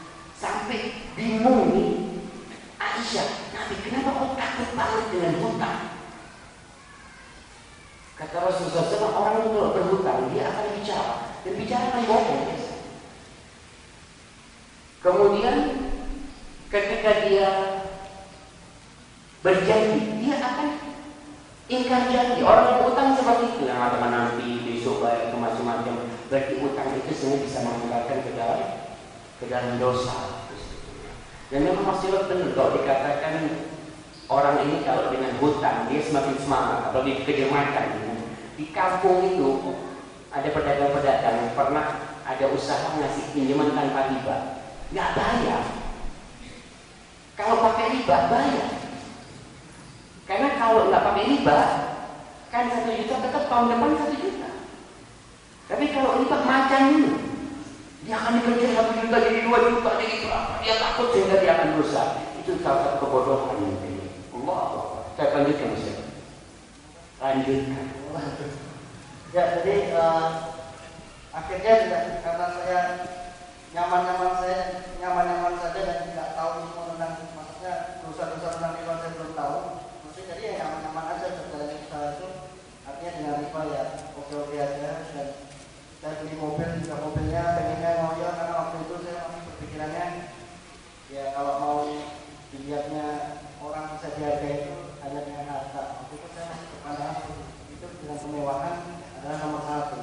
Sampai bingung nih Aisyah, Nabi kenapa kau takut banget dengan hutang? Kata Rasulullah shallallahu alaihi wasallam, orang itu berhutang, dia akan bicara, dan bicara akan bohong. Kemudian ketika dia berjanji, dia akan ingkar janji. Orang yang utang seperti itu, yang akan nanti besok bayar ke macam-macam. Berarti utang itu sebenarnya bisa mengantarkan ke dalam ke dalam dosa. Dan memang masih benar kalau dikatakan orang ini kalau dengan hutang dia semakin semangat, atau di kejamatan. Di kampung itu ada pedagang-pedagang yang pernah ada usaha ngasih pinjaman tanpa riba, nggak bayar. Kalau pakai riba bayar, karena kalau nggak pakai riba kan satu juta tetap tahun depan satu juta. Tapi kalau riba macam ini, dia akan dikerjain satu juta jadi dua juta jadi berapa? Dia takut sehingga dia akan berusaha. Itu salah satu kebodohan ini. Allah, saya lanjutkan Ustaz. Lanjutkan.
Ya, jadi uh, akhirnya tidak, karena saya nyaman-nyaman saya nyaman-nyaman saja dan tidak tahu ilmu tentang, maksudnya dosa-dosa tentang riba saya belum tahu. Maksudnya jadi ya nyaman-nyaman aja berjalan usaha itu. Artinya dengan riba ya oke-oke aja. Dan saya beli mobil juga, mobilnya pengennya ngoyo, karena waktu itu saya masih berpikirannya ya kalau mau dilihatnya orang bisa dihargai itu hanya dengan harta. Waktu itu saya masih berpandangan itu dengan kemewahan adalah nomor satu.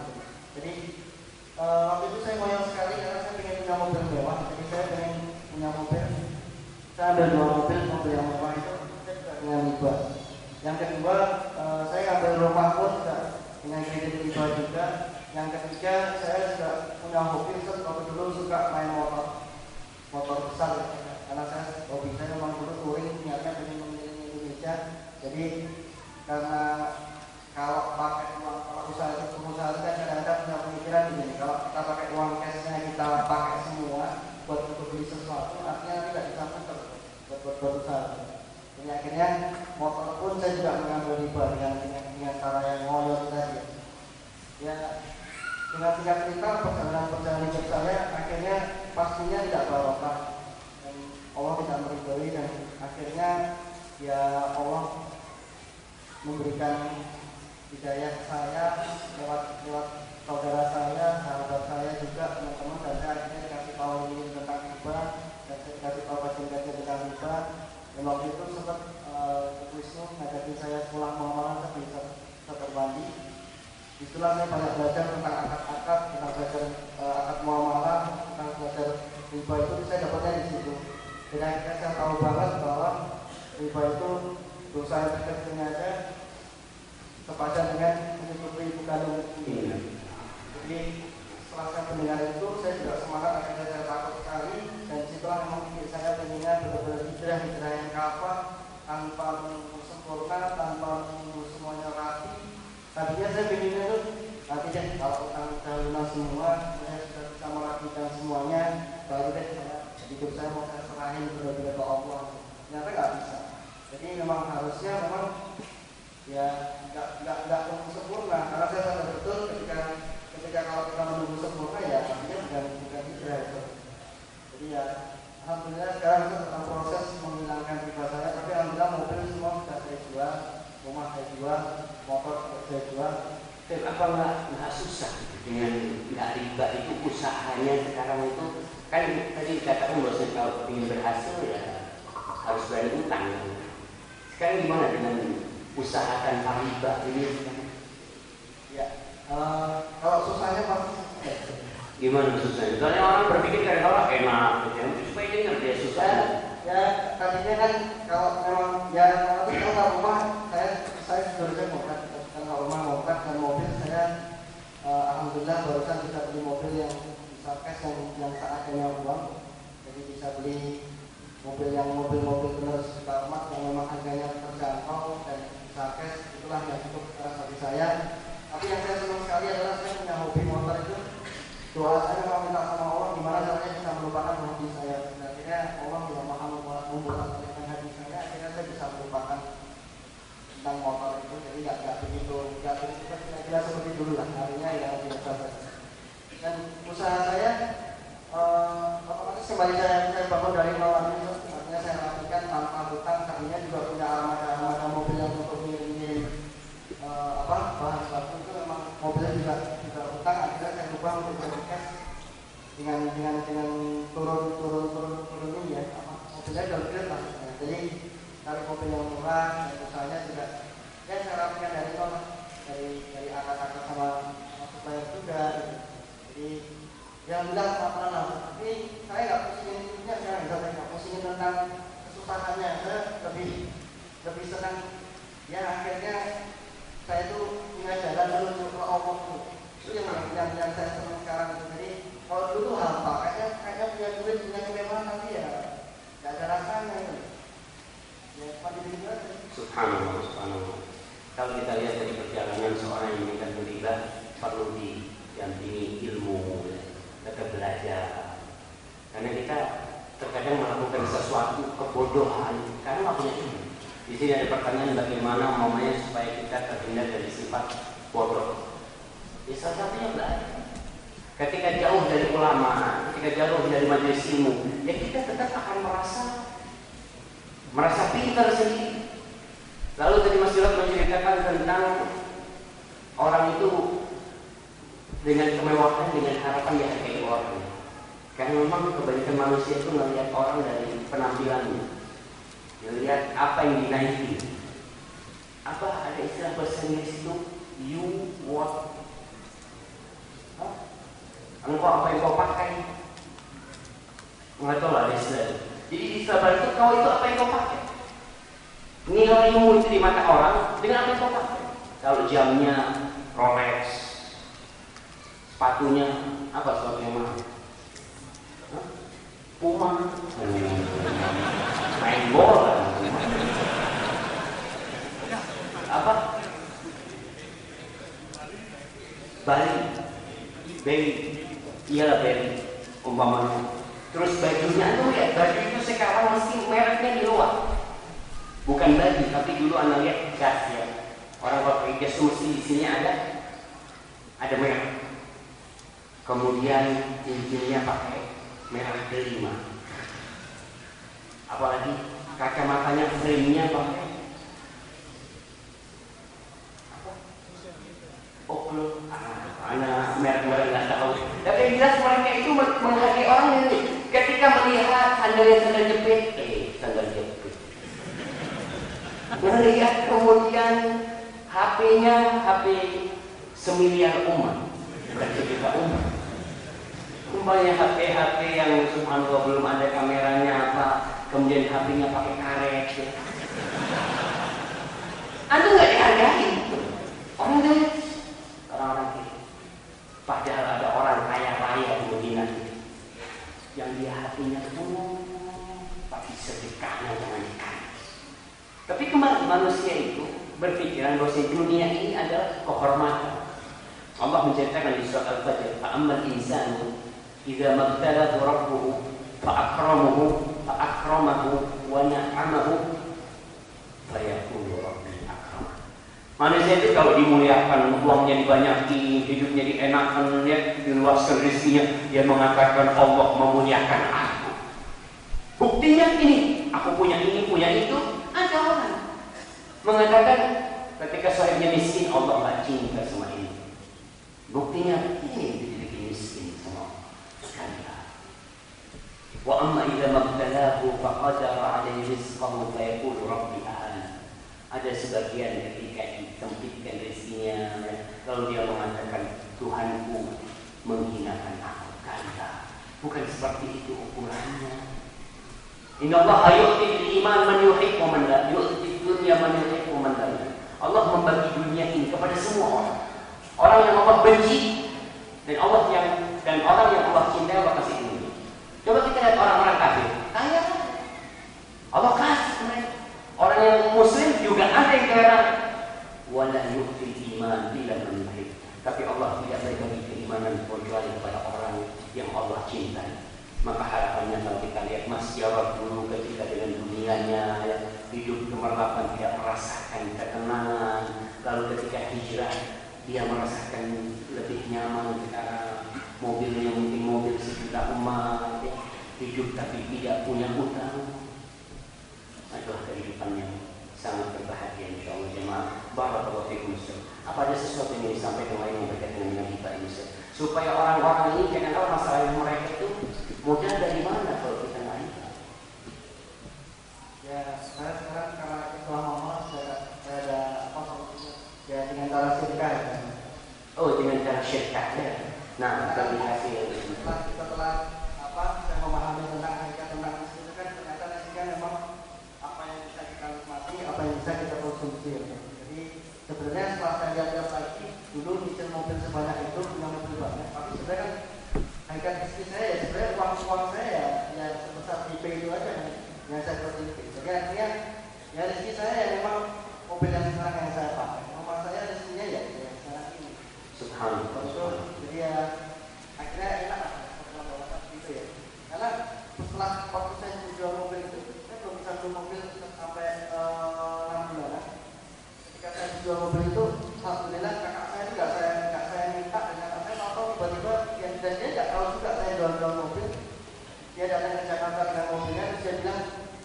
Jadi uh, waktu itu saya ngoyo sekali karena saya pengen punya mobil mewah. Jadi saya pengen punya mobil. Saya ambil dua mobil, mobil yang mewah itu saya juga dengan riba. Yang kedua, uh, saya ambil rumah pun juga dengan kredit riba juga. Yang ketiga, saya juga punya hobi. Saya waktu dulu suka main motor, motor besar. Karena saya hobi saya memang dulu touring, niatnya pengen mengelilingi Indonesia. Jadi karena kalau pakai uang, kalau usaha itu pengusaha itu kan kadang-kadang punya pemikiran begini, kalau kita pakai uang cashnya kita pakai semua buat untuk beli sesuatu, artinya tidak bisa putar buat buat buat usaha. Jadi akhirnya motor pun saya juga mengambil riba dengan dengan, dengan cara yang ngoyo tadi. Ya dengan singkat cerita perjalanan perjalanan hidup saya akhirnya pastinya tidak barokah dan Allah tidak meridhoi dan akhirnya ya Allah memberikan hidayah saya lewat lewat saudara saya, sahabat saya juga teman-teman dan saya akhirnya dikasih tahu ini tentang riba dan saya dikasih tahu kajian-kajian tentang riba dan waktu itu sempat Wisnu uh, ngajakin saya pulang muamalah tapi saya terbandi. Itulah saya banyak belajar tentang akad-akad, tentang belajar uh, akad muamalah, tentang belajar riba itu saya dapatnya di situ. Dan akhirnya saya tahu banget bahwa riba itu dosa yang kecilnya aja sepadan dengan menyusupi bukan ini. Jadi setelah saya mendengar itu, saya juga semangat, akhirnya saya takut sekali dan situlah memang pikir saya pengennya benar-benar hijrah, hijrah yang kafah, tanpa menunggu sempurna, tanpa menunggu semuanya rapi. Tadinya saya pengennya tuh, nanti deh kalau utang sudah lunas semua, saya sudah bisa merapikan semuanya, baru deh saya hidup saya mau saya serahin benar-benar ke Allah. Ternyata nggak bisa. Jadi memang harusnya memang ya nggak nggak nggak menunggu sempurna karena saya sadar betul ketika ketika kalau kita menunggu sempurna ya artinya bukan bukan hijrah itu. Jadi ya alhamdulillah sekarang itu dalam proses menghilangkan riba saya, tapi alhamdulillah mobil semua sudah saya jual, rumah saya jual, motor saya jual.
Dan apa nggak nggak susah dengan nggak riba itu usahanya sekarang itu kan tadi dikatakan bahwa kalau ingin berhasil ya harus berani utang. Sekarang gimana dengan usaha tanpa riba ini?
Ya, uh, kalau susahnya pasti
gimana susahnya? Soalnya orang berpikir kadang-kadang enak, gitu. Supaya dia ngerti ya susah.
Ya, ya tadinya kan kalau memang ya nanti kalau rumah saya saya sebenarnya mau kan kalau rumah mau kan dan mobil saya uh, alhamdulillah barusan bisa beli mobil yang bisa cash yang yang seadanya uang, jadi bisa beli mobil yang mobil-mobil benar supermat yang memang harganya terjangkau dan bisa cash, itulah yang cukup keras bagi saya. Tapi yang saya senang sekali adalah saya punya hobi motor itu. Doa saya memang minta sama Allah gimana caranya bisa melupakan hobi saya. Dan akhirnya Allah yang maha membolak-balikan hati saya, akhirnya saya bisa melupakan tentang motor itu. Jadi nggak nggak begitu nggak begitu kira-kira seperti dulu lah. Artinya ya biasa saja. Dan usaha saya Uh, otomatis kembali saya, saya bangun dari nol lagi, artinya saya rapikan tanpa hutang. Tadinya juga punya armada-armada mobil yang untuk ngirim uh, apa bahan baku itu memang mobilnya juga juga hutang. Akhirnya saya ubah untuk bercash dengan dengan dengan turun turun turun turun ini ya apa mobilnya downgrade lah. Ya, jadi cari mobil yang murah dan usahanya juga ya saya rapikan dari nol dari dari akad-akad sama supplier juga. Gitu. Jadi yang bilang apa nama, tapi saya nggak pusingin hidupnya sekarang, saya nggak pusingin tentang kesusahannya, saya lebih lebih senang ya akhirnya saya itu punya jalan menuju ke Allah tuh. Itu yang yang, yang saya senang sekarang itu. Jadi kalau dulu tuh hampa, kayaknya kayaknya punya duit punya kemewahan tapi ya nggak ada rasanya itu. Ya cuma di dunia aja.
Subhanallah, subhanallah. Kalau kita lihat dari perjalanan seorang yang meninggal riba perlu didampingi ilmu. Kita belajar karena kita terkadang melakukan sesuatu kebodohan karena nggak punya ilmu. Di sini ada pertanyaan bagaimana mamanya supaya kita terhindar dari sifat bodoh. Ya salah satunya belajar. Ketika jauh dari ulama, ketika jauh dari majelis ilmu, ya kita tetap akan merasa merasa pintar sendiri. Lalu tadi Mas Jilad menceritakan tentang orang itu dengan kemewahan, dengan harapan dihargai orang. Karena memang kebanyakan manusia itu melihat orang dari penampilannya, melihat apa yang dinaiki. Apa ada istilah bahasa Inggris itu you what Engkau apa yang kau pakai? Nggak tahu lah istilah. Jadi istilah itu kau itu apa yang kau pakai? Nilaimu itu di mata orang dengan apa yang kau pakai. Kalau jamnya Rolex, sepatunya apa sepatu yang mana? Hah? Puma, main bola, apa? Bali, Bali, iyalah Bali, umpamanya. Terus bajunya tuh ya, baju itu sekarang mesti mereknya di luar. Bukan baju, tapi dulu anda lihat gas ya. Orang pakai gas itu mesti di sini ada, ada merek. Kemudian cincinnya pakai merek kelima. Apalagi kacamatanya frame-nya pakai apa? Oklo. Ah, anak merek-merek nggak tahu. Tapi yang jelas mereka itu menghargai orang ini. Ketika melihat sandalnya sandal jepit, eh sandal jepit. Melihat kemudian H P-nya H P semiliar umat, bukan sejuta umat. Umpamanya H P H P yang subhanallah belum ada kameranya apa, kemudian H P-nya pakai karet. Ya. Anda nggak dihargai. Orang lain, orang-orang itu. Padahal ada orang kaya raya di Madinah yang dia hatinya penuh, tapi sedekahnya jangan dikasih. Tapi kemarin manusia itu berpikiran bahwa dunia ini adalah kehormatan. Allah menceritakan di surat Al-Fajr, "Fa'ammal insanu idza mabtalahu rabbuhu fa'akramahu fa'akramahu wa na'amahu fayaqulu rabbi akram." Manusia itu kalau dimuliakan, uangnya dibanyakin, hidupnya dienakan, ya, diluaskan rezekinya, dia mengatakan Allah memuliakan aku. Buktinya ini, aku punya ini, punya itu. Ada orang mengatakan ketika sahibnya miskin, Allah nggak cinta sama ini. Buktinya ini dibikin miskin sama sekalian. Wa amma idza mabtalahu faqadara alaihi rizqahu fayaqulu rabbi ahana. Ada sebagian ketika ditempitkan rezekinya, lalu dia mengatakan Tuhanku menghinakan aku. Kata, bukan seperti itu ukurannya. Inna Allah yu'ti iman man yuhibbu man la yu'ti dunya man yuhibbu man la. Allah membagi dunia ini kepada semua orang. Orang yang Allah benci dan Allah yang dan orang yang Allah cintai Allah kasih dunia. Coba kita lihat orang-orang kafir, kaya. Allah kasih mereka. Orang yang muslim juga ada yang kaya. Wala yu'ti iman illa man yuhibbu. Tapi Allah tidak bagi keimanan kecuali kepada orang yang Allah cintai. Maka harapannya kalau kita lihat Mas Jarod dulu ketika dengan dunianya ya, hidup gemerlapan, tidak merasakan ketenangan. Lalu ketika hijrah dia merasakan lebih nyaman sekarang, mobilnya mungkin mobil sejuta umat ya. Hidup tapi tidak punya utang. Adalah kehidupan yang sangat berbahagia insyaallah jemaah. Barakallahu fiikum. Apa ada sesuatu yang disampaikan lain yang berkaitan dengan kita ini supaya orang-orang ini jangan tahu masalah yang mereka itu modal dari mana kalau kita nggak ingat.
Ya, saya sekarang karena Islam Muhammad saya, saya ada apa solusinya? Ya dengan cara syirkah. Ya.
Oh, dengan cara syirkah ya. Nah, kami hasil.
Setelah setelah apa? Saya memahami tentang hakikat tentang itu kan ternyata nantinya memang apa yang bisa kita nikmati, apa yang bisa kita konsumsi. Ya. Jadi sebenarnya setelah saya lihat lagi dulu nyicil mobil sebanyak itu punya mobil banyak, tapi sebenarnya kan hakikat istri saya ya sebenarnya uang uang saya ya, ya sebesar I P itu aja kan yang saya konsumsi. Jadi artinya ya rezeki saya ya memang mobil yang sekarang yang saya pakai. Rumah saya rezekinya ya yang sekarang ini.
Subhanallah.
Jadi ya akhirnya enak setelah bawa gitu ya. Karena setelah waktu saya jual mobil itu, saya belum bisa jual mobil sampai enam bulan. Ketika saya jual mobil itu, alhamdulillah kakak saya juga saya nggak saya minta dan kakak saya tahu tiba-tiba yang dan dia nggak tahu juga saya jual-jual mobil. Dia datang ke Jakarta dengan mobilnya, terus dia bilang,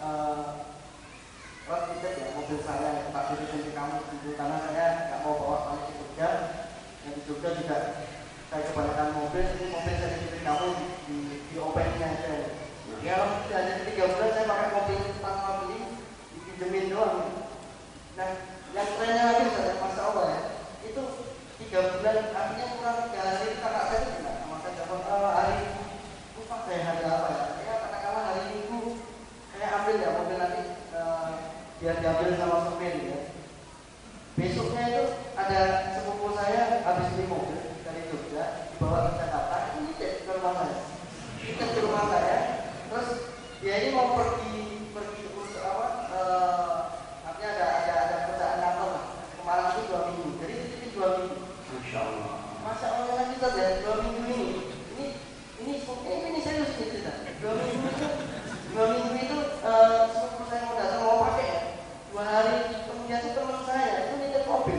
Ros itu ya mobil saya yang tak titipin di kamu dulu karena saya nggak mau bawa balik ke Jogja. Dan di Jogja juga saya kebanyakan mobil, ini mobil saya titipin kamu di di, di opennya aja. Ya kalau hanya tiga bulan saya pakai mobil tanpa beli, dipinjemin doang. Nah, yang kerennya lagi saya masya Allah ya, itu tiga bulan artinya kurang tiga hari kakak saya itu gimana? Sama saya dapat mobil nanti uh, biar diambil sama sopir ya. Besoknya itu ada sepupu saya habis beli mobil dari Jogja dibawa ke Jakarta, itu nitip ke rumah saya, nitip ke rumah saya. Terus dia ini mau pergi pergi untuk apa? Uh, artinya ada ada ada pekerjaan kantor lah. Kemarin itu dua minggu, jadi titipin dua minggu. Masya Allah. Masya Allah kita ya dua minggu ini. Ini ini ini ini serius ini cerita. Dua minggu itu dua minggu itu uh, sepupu saya mau datang mau pakai ya. Dua hari kemudian itu teman saya itu nitip mobil.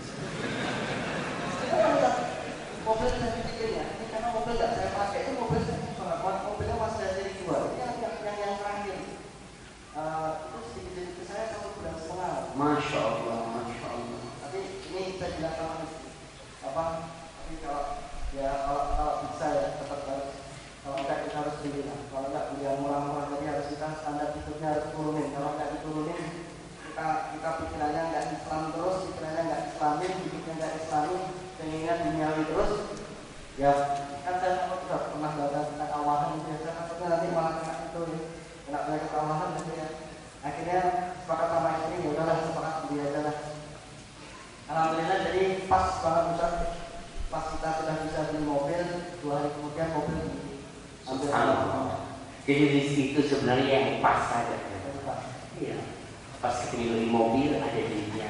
Kita kan udah mobil saya pikirnya ini karena mobil nggak saya pakai itu mobil saya banget, mobilnya masih ada seri dua. Ini yang yang yang, yang terakhir. Uh, itu sedikit-sedikit saya satu bulan setengah.
Masya Allah, Masya Allah.
Tapi ini saya bilang sama apa? Tapi kalau ya kalau, kalau bisa ya tetap harus, kalau enggak kita harus beli lah. Kalau enggak beli yang murah-murah jadi harus kita standar hidupnya harus turunin. Kalau enggak diturunin kita kita pikirannya enggak Islam terus, pikirannya enggak Islamin, hidupnya enggak Islamin, pengennya duniawi terus. Ya kan saya juga pernah baca tentang awahan itu ya, saya takutnya nanti malah kena itu ya, kena penyakit awahan gitu ya. Akhirnya sepakat sama istri ya udahlah sepakat beli aja lah. Alhamdulillah jadi pas banget Ustaz. Pas kita sudah bisa beli mobil, dua hari kemudian mobil diambil.
Jadi rezeki itu sebenarnya yang pas saja. Iya. Pas kita beli mobil ada duitnya.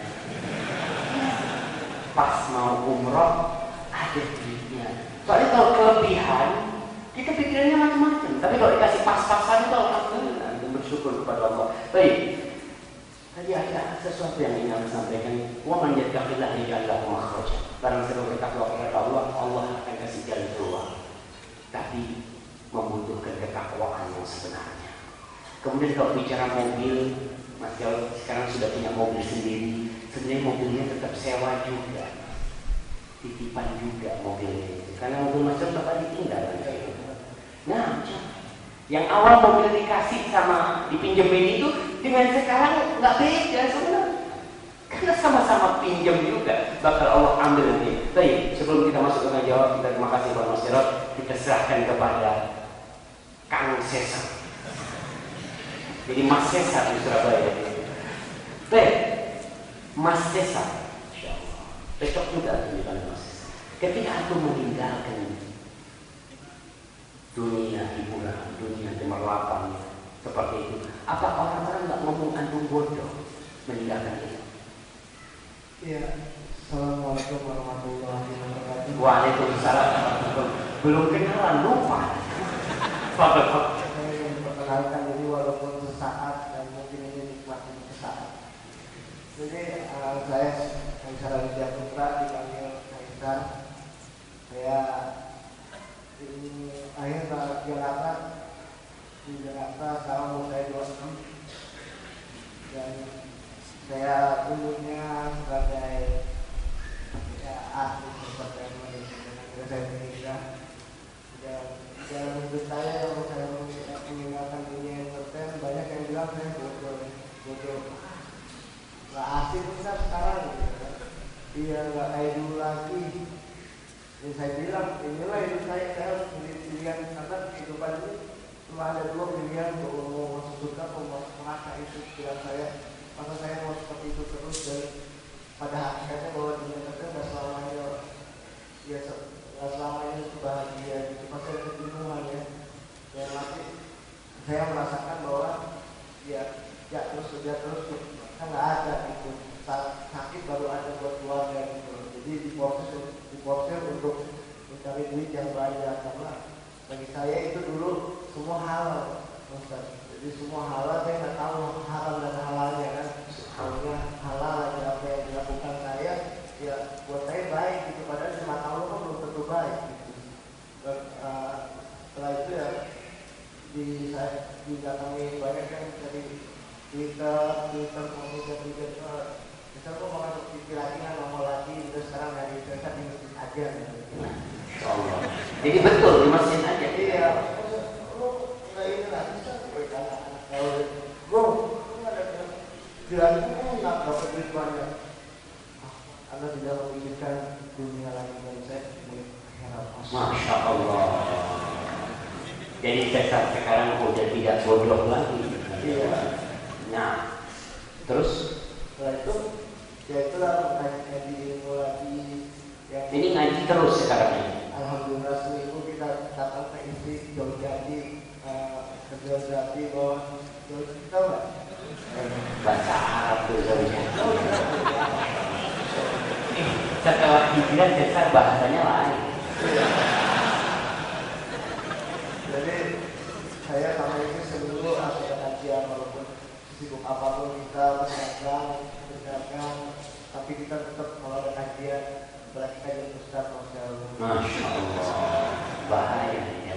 Pas mau umroh ada duitnya. Soalnya kalau kelebihan kita pikirannya macam-macam. Tapi kalau dikasih pas-pasan itu alhamdulillah, kita bersyukur kepada Allah. Baik. Tadi ada sesuatu yang ingin saya sampaikan. Wa man yattaqillaha yaj'al lahu makhraja. Barang siapa bertakwa kepada Allah, Allah akan kasih jalan keluar. Tapi membutuhkan ketakwaan yang sebenarnya. Kemudian kalau bicara mobil, Mas Jauh sekarang sudah punya mobil sendiri. Sebenarnya mobilnya tetap sewa juga, titipan juga mobilnya. Karena mobil Mas Jauh bapak ditinggal. Nah, yang awal mobil dikasih sama dipinjemin itu dengan sekarang nggak beda sebenarnya. Karena sama-sama pinjam juga, bakal Allah ambil nanti. Baik, sebelum kita masuk ke jawab, kita terima kasih kepada Mas Jarod. Kita serahkan kepada Kang Sesar. Jadi Mas Sesar di Surabaya. Baik, Mas Sesar, Insya Allah. Besok juga tunjukkan Mas Sesar. Ketika aku meninggalkan dunia hiburan, dunia cemerlapang seperti itu, apa orang-orang nggak ngomong antum bodoh meninggalkan itu?
Iya. Assalamualaikum warahmatullahi wabarakatuh.
Waalaikumsalam. Belum kenalan lupa. Pak.
Saya ingin memperkenalkan diri walaupun sesaat dan mungkin ini nikmatnya sesaat. Jadi uh, saya Kaisar Widya Putra dipanggil Kaisar. Saya ini akhir di Jakarta di Jakarta sekarang umur saya dua puluh enam dan saya dulunya sebagai ya artis seperti yang menjadi saya menikah dan dalam hidup saya yang saya meninggalkan dunia entertain banyak yang bilang saya bodoh bodoh nggak asik kan sekarang gitu kan dia nggak kayak dulu lagi. Jadi saya bilang inilah hidup saya, saya harus pilih pilihan karena kehidupan ini cuma ada dua pilihan, mau masuk surga atau masuk neraka. Itu pilihan saya. Masa saya mau seperti itu terus dan pada hakikatnya bahwa dunia kerja nggak selamanya ya nggak selamanya itu bahagia. Itu pasti ada kebingungan ya. Dan nanti saya merasakan bahwa ya ya terus kerja terus kan nggak ada itu. Saat sakit baru ada buat keluarga gitu. Jadi diporsir diporsir untuk mencari duit yang banyak karena bagi saya itu dulu semua halal, Ustaz. Jadi semua halal saya nggak tahu haram dan halalnya kan. Soalnya halal aja apa yang dilakukan saya ya buat saya baik gitu. Padahal di mata Allah kan belum tentu baik gitu. Dan uh, setelah itu ya di saya didatangi banyak yang dari Twitter, Twitter, kemudian Twitter. Misal kok mau masuk T V lagi nggak mau lagi, terus sekarang dari Twitter di masjid aja gitu. Allah.
Jadi betul di masjid aja.
Iya. Lu nggak ini lah bisa sebagai anak-anak kalau bro, lu nggak ada jalan itu nggak dapat duit banyak. Anda tidak memikirkan dunia lagi dan saya mengharap.
Masya Allah. Jadi saya sekarang udah tidak bodoh lagi.
Iya.
Terus
Setelah itu ya itulah ngaji ilmu lagi yang
ini ngaji terus sekarang ini.
alhamdulillah seminggu kita datang ke istri jauh jadi kedua jadi bahwa jauh kita nggak
Bahasa Arab tuh sebenarnya. Setelah hijrah dasar bahasanya lain.
jadi saya sama istri seminggu ada kajian walaupun sibuk apapun kita berdagang berdagang tapi kita tetap kalau ada kajian berarti kajian besar masya Allah.
Masya Allah, bahaya ya.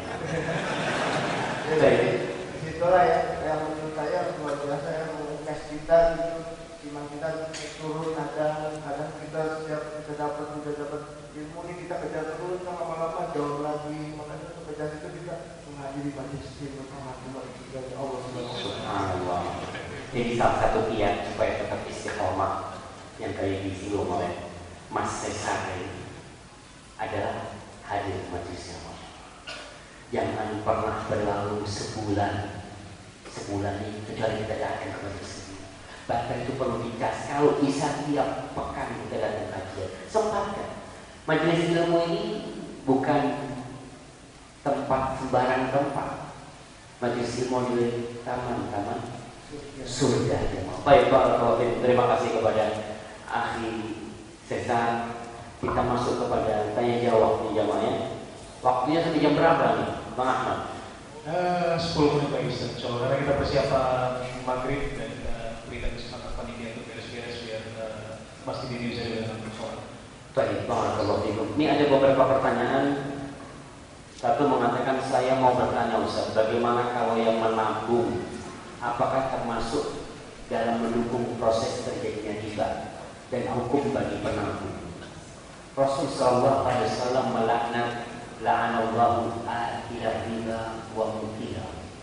Jadi disitulah ya yang menurut saya luar biasa ya mengetes kita gitu, iman kita turun kadang kadang kita setiap kita dapat kita dapat ilmu ini kita kejar terus lama-lama jauh lagi makanya untuk kejar itu kita menghadiri majelis ilmu sama dari Allah
Subhanallah. Jadi salah satu kiat supaya tetap istiqomah yang tadi disinggung oleh Mas Cesar ini adalah hadir majelis ilmu. Jangan pernah berlalu sebulan sebulan ini kecuali kita datang ke majelis ilmu. Bahkan itu perlu dicas. Kalau bisa tiap pekan kita datang kajian, sempatkan. Majelis ilmu ini bukan tempat sembarang tempat. Majelis ilmu di taman-taman surga. Baik Pak, terima kasih kepada Akhi Cesar. Kita masuk kepada tanya jawab di jamaahnya. Waktunya sampai jam berapa nih, Bang Ahmad?
Uh, sepuluh menit lagi Ustaz. So, karena kita persiapan maghrib dan kita berikan kesempatan panitia untuk beres-beres biar uh, pasti diri bisa dengan sholat.
Baik, barakallahu fikum. Ini ada beberapa pertanyaan. Satu mengatakan saya mau bertanya Ustaz, bagaimana kalau yang menabung, apakah termasuk dalam mendukung proses terjadinya riba dan hukum bagi penabung? Rasulullah shallallahu alaihi wasallam melaknat la'anallahu akila riba wa mukila.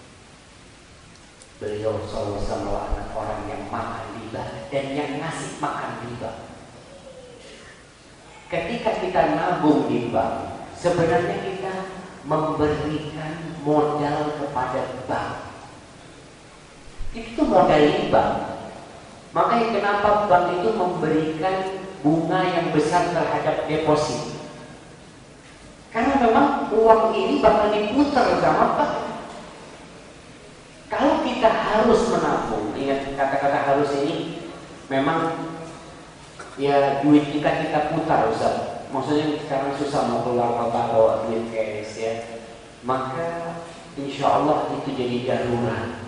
Beliau shallallahu alaihi wasallam melaknat orang yang makan riba dan yang ngasih makan riba. Ketika kita nabung di bank, sebenarnya kita memberikan modal kepada bank. Itu modal riba. Makanya kenapa bank itu memberikan bunga yang besar terhadap deposit? Karena memang uang ini bakal diputar sama bank. Kalau kita harus menabung, ingat kata-kata harus ini memang ya duit kita kita putar Ustaz. Maksudnya sekarang susah mau keluar apa bawa duit cash ya. Maka insya Allah itu jadi darurat.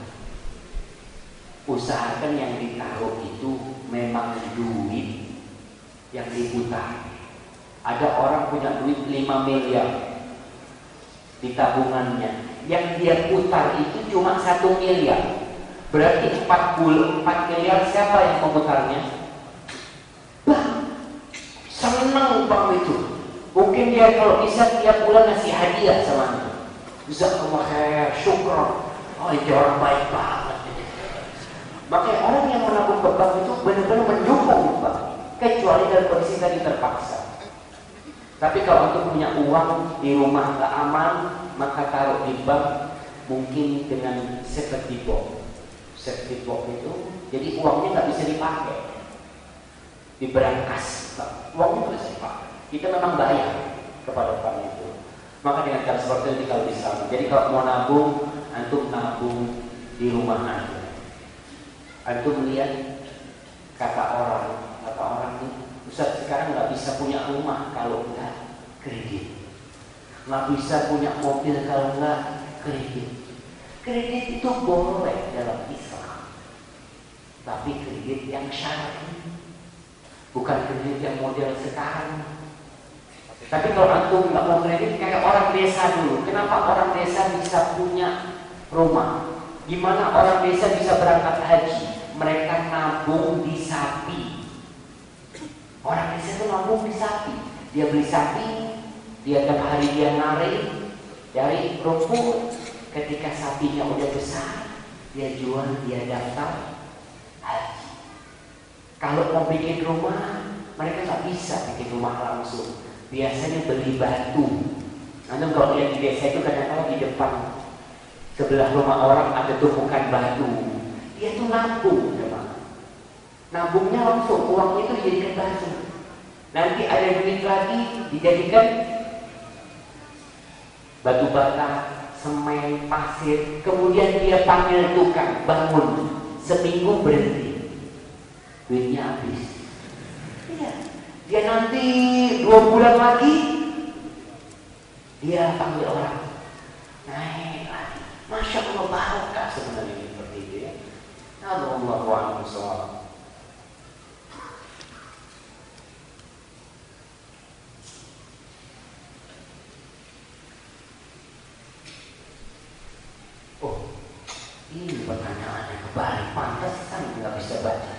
Usahakan yang ditaruh itu memang duit yang diputar. Ada orang punya duit lima miliar di tabungannya, yang dia putar itu cuma satu miliar. Berarti empat puluh empat miliar siapa yang memutarnya? Bah, senang bang itu. Mungkin dia kalau bisa tiap bulan ngasih hadiah sama dia. Jazakallah khair, syukran. Oh, itu orang baik banget. Makanya orang yang menabung ke bank itu benar-benar mendukung bank, kecuali dalam kondisi tadi terpaksa. Tapi kalau untuk punya uang di rumah nggak aman, maka taruh di bank, mungkin dengan safety box. Safety box itu, jadi uangnya nggak bisa dipakai, diberangkas, uangnya nggak bisa dipakai. Kita memang bayar kepada bank itu. Maka dengan cara seperti itu kalau bisa. Jadi kalau mau nabung, antum nabung di rumah aja. Antum melihat kata orang, kata orang ini, Ustaz sekarang nggak bisa punya rumah kalau nggak kredit, nggak bisa punya mobil kalau nggak kredit. Kredit itu boleh dalam Islam, tapi kredit yang syar'i, bukan kredit yang model sekarang. Tapi kalau antum nggak mau kredit kayak orang desa dulu, kenapa orang desa bisa punya rumah? Gimana orang desa bisa berangkat haji? Mereka nabung di sapi. Orang desa itu nabung di sapi. Dia beli sapi, dia tiap hari dia narik dari rumput. Ketika sapinya udah besar, dia jual, dia daftar haji. Kalau mau bikin rumah, mereka nggak bisa bikin rumah langsung. Biasanya beli batu. Nanti kalau lihat di desa itu kadang-kadang di depan sebelah rumah orang ada tumpukan batu. Dia tuh nabung, teman. Nabungnya langsung, uang itu dijadikan batu. Nanti ada duit lagi dijadikan batu bata, semen, pasir. Kemudian dia panggil tukang, bangun. Seminggu berhenti, duitnya habis. Iya. Dia nanti dua bulan lagi dia panggil orang, naik lagi. Masya Allah, barokah sebenarnya seperti itu ya. Allahu a'lam bishawab. Oh, ini pertanyaannya kebalik, pantas kan nggak bisa baca.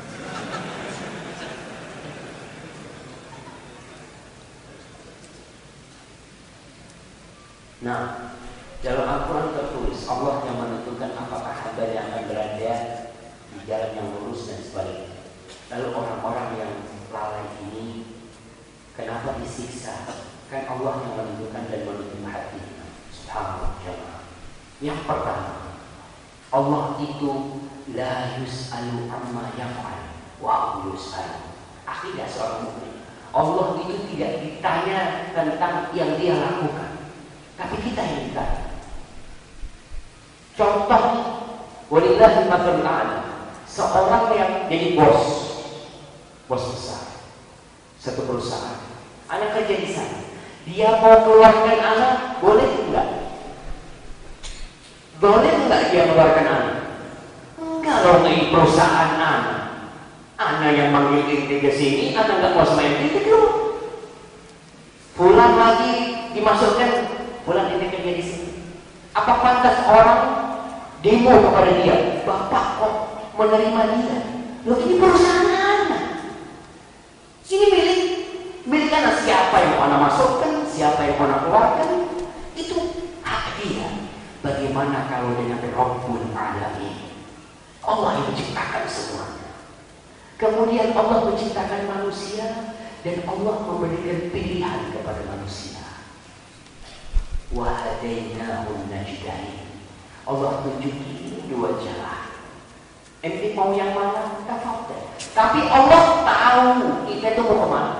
Nah, dalam Al-Quran tertulis Allah yang menentukan apakah hamba yang akan berada di jalan yang lurus dan sebaliknya. Lalu orang-orang yang lalai ini kenapa disiksa? Kan Allah yang menentukan dan menutup hati. Subhanallah jemaah. Yang pertama, Allah itu la yus'alu amma yaf'al wa yus'al. Akidah seorang mukmin. Allah itu tidak ditanya tentang yang dia lakukan, tapi kita yang ditanya. Contoh, walillahi mathalul a'la. Seorang yang jadi bos, bos besar, satu perusahaan, anak kerja di sana, dia mau keluarkan anak, boleh enggak? Boleh enggak dia mengeluarkan anak? Enggak dong, ini perusahaan anak. Anak yang manggil inti ke sini, anak enggak mau sama inti keluar. Pulang lagi dimasukkan, pulang inti kerja di sini. Apa pantas orang demo kepada dia? Bapak kok menerima dia? Loh, ini perusahaan anak. Ini milik milik anak. Siapa yang mau anak masukkan, siapa yang mau anak keluarkan, itu hak dia. Bagaimana kalau dengan Rabbul Alamin? Allah yang menciptakan semuanya. Kemudian Allah menciptakan manusia dan Allah memberikan pilihan kepada manusia. Wa hadainahun najdain. Allah tunjuki dua jalan. Ente mau yang mana? Tafadhal. Tapi Allah tahu kita itu mau kemana.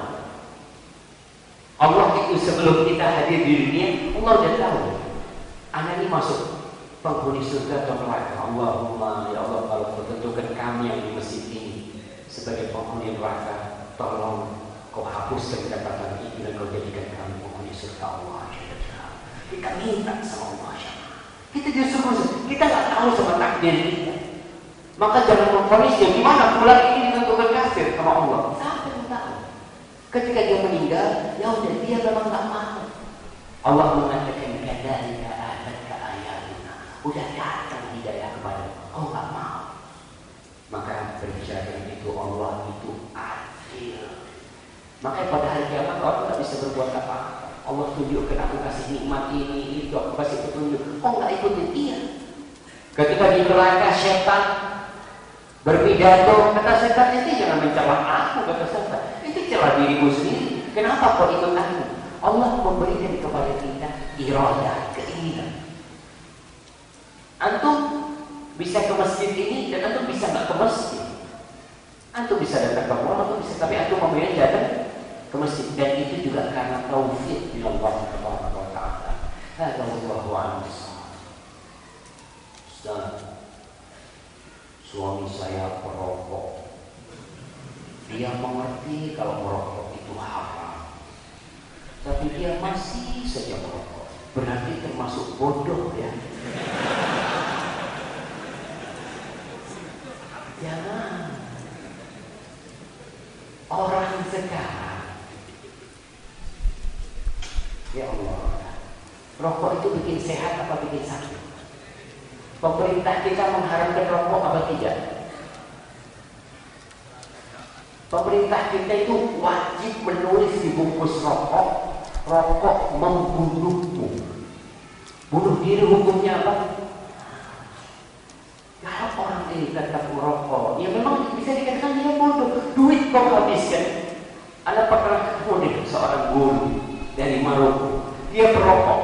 Allah itu sebelum kita hadir di dunia, Allah sudah tahu. Anak ini masuk penghuni surga atau neraka. Allahumma ya Allah, kalau kau tentukan kami yang di masjid ini sebagai penghuni neraka, tolong kau hapuskan kedapatan itu dan kau jadikan kami penghuni surga. Allah. Kita minta sama Allah. Kita justru kita nggak tahu sama takdir kita. Maka jangan memfonis dia. Gimana bulan ini ditentukan kafir sama Allah? Siapa yang tahu? Ketika dia meninggal, ya udah dia memang nggak mau. Allah mengatakan kadzalika atatka ayatuna. Udah datang hidayah kepada kau nggak mau. Maka berbicara itu Allah itu adil. Makanya pada hari kiamat orang nggak bisa berbuat apa-apa. Allah tunjukkan, aku kasih nikmat ini, itu aku kasih petunjuk. Oh nggak ikutin dia. Ketika di neraka setan berpidato, kata setan itu jangan mencela aku, kata setan. Itu celah diriku sendiri. Kenapa kau ikut aku? Allah memberikan kepada kita iradah, keinginan. Antum bisa ke masjid ini dan antum bisa nggak ke masjid. Antum bisa datang ke mall, antum bisa, tapi antum memilih datang ke masjid, dan itu juga karena taufik dari Allah Subhanahu wa taala. Hada wallahu a'lam bishawab. Ustaz, suami saya perokok. Dia mengerti kalau merokok itu haram, tapi dia masih saja merokok. Berarti termasuk bodoh ya. Jangan. Orang sekarang, ya Allah, rokok itu bikin sehat apa bikin sakit? Pemerintah kita mengharamkan rokok apa tidak? Pemerintah kita itu wajib menulis di bungkus rokok, rokok membunuhmu. Bunuh diri hukumnya apa? Kalau orang ini tetap merokok, ya memang bisa dikatakan dia bodoh. Duit kau habiskan. Ada pernah ketemu seorang guru dari Maroko, dia perokok.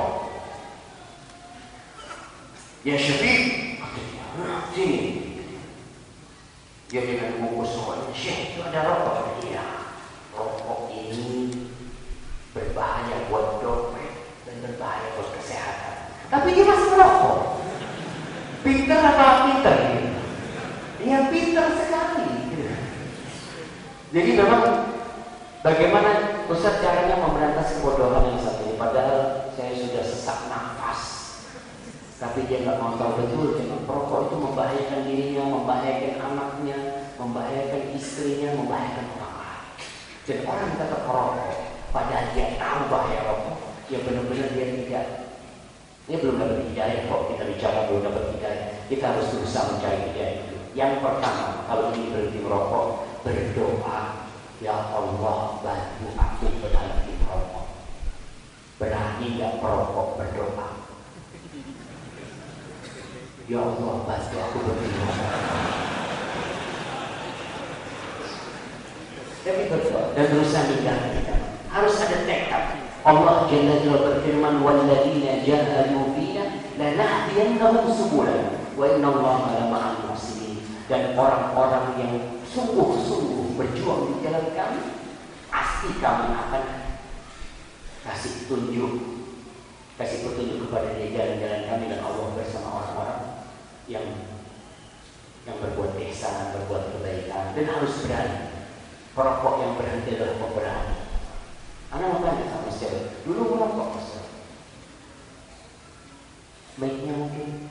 Ya Syafiq, sini. Dia dengan bungkus rokoknya, Syekh itu ada rokok. Iya, rokok ini berbahaya buat dompet dan berbahaya buat kesehatan. Tapi dia masih merokok. Pinter apa pinter? Dia pinter sekali. Jadi memang bagaimana Ustaz caranya memberantas kebodohan yang satu ini? Padahal saya sudah sesak nafas, tapi dia nggak mau tahu betul karena perokok itu membahayakan dirinya, membahayakan anaknya, membahayakan istrinya, membahayakan orang lain. Dan orang yang tetap merokok, padahal dia tahu bahaya rokok, ya benar-benar dia tidak. Ini belum dapat hidayah kok, kita bicara belum dapat hidayah. Kita harus berusaha mencari hidayah itu. Yang pertama, kalau ingin berhenti merokok, berdoa, ya Allah bantu aku berhenti merokok. Berani nggak merokok, berdoa. Ya Allah bantu aku berhenti merokok. Tapi berdoa dan berusaha meninggalkan. Harus ada tekad. Allah Jalla Jalla berfirman, "Walladzina jahadu fina lanahdiyannahum subulana wa innallaha lama'al muhsinin." Dan orang-orang yang sungguh-sungguh berjuang di jalan kami, pasti kami akan kasih tunjuk, kasih petunjuk kepada dia jalan-jalan kami, dan Allah bersama orang-orang yang yang berbuat ihsan, berbuat kebaikan. Dan harus berani. Perokok yang berhenti adalah pemberani. Anak mau tanya sama saya, dulu merokok Ustaz, baiknya mungkin.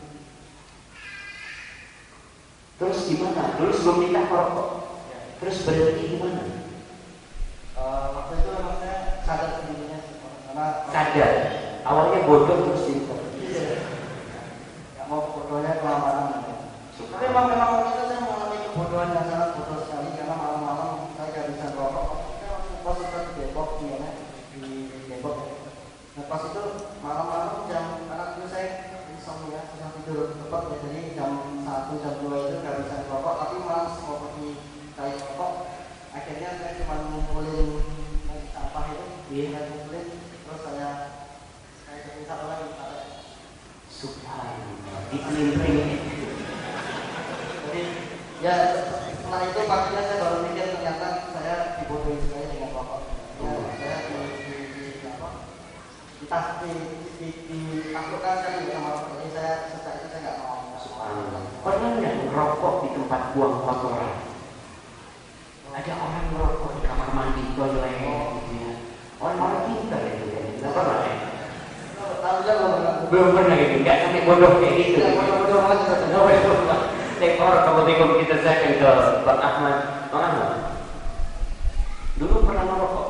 Terus gimana? Dulu sebelum nikah merokok, terus berhenti gimana?
Uh, waktu itu memang saya sadar sendirinya, karena
Sadar, awalnya bodoh terus pintar.
nggak mau bodohnya kelamaan. Tapi memang memang waktu itu saya mengalami kebodohan yang sangat bodoh sekali, karena malam-malam saya nggak bisa merokok. Saya waktu pas itu di Depok, di mana di Depok. Nah pas itu malam-malam jam, karena dulu saya insomnia, susah tidur cepat ya, jadi jam satu jam dua itu nggak bisa merokok, tapi malas mau pergi cari rokok. Akhirnya saya cuma ngumpulin sampah itu,
Iya.
saya kumpulin, terus saya saya jadi satu lagi.
Subhanallah, dipelin-pelin.
Jadi ya setelah itu paginya saya baru mikir ternyata saya dibodohi sekali dengan rokok. Ya, saya di di di apa? Ditas di di ditaklukkan sekali sama rokok. Jadi saya sejak itu saya nggak mau.
Subhanallah. Pernah nggak ngerokok di tempat buang kotoran? Ada orang ngerokok di kamar mandi, toilet, gitu ya. Orang-orang pintar itu ya. Nggak pernah ya?
Alhamdulillah belum pernah.
Belum pernah gitu, nggak sampai bodoh kayak gitu.
Ya, bodoh-bodoh banget juga.
Nggak bodoh. Tekor kebetulan kita saya ke Bang Ahmad. Bang Ahmad, dulu pernah merokok?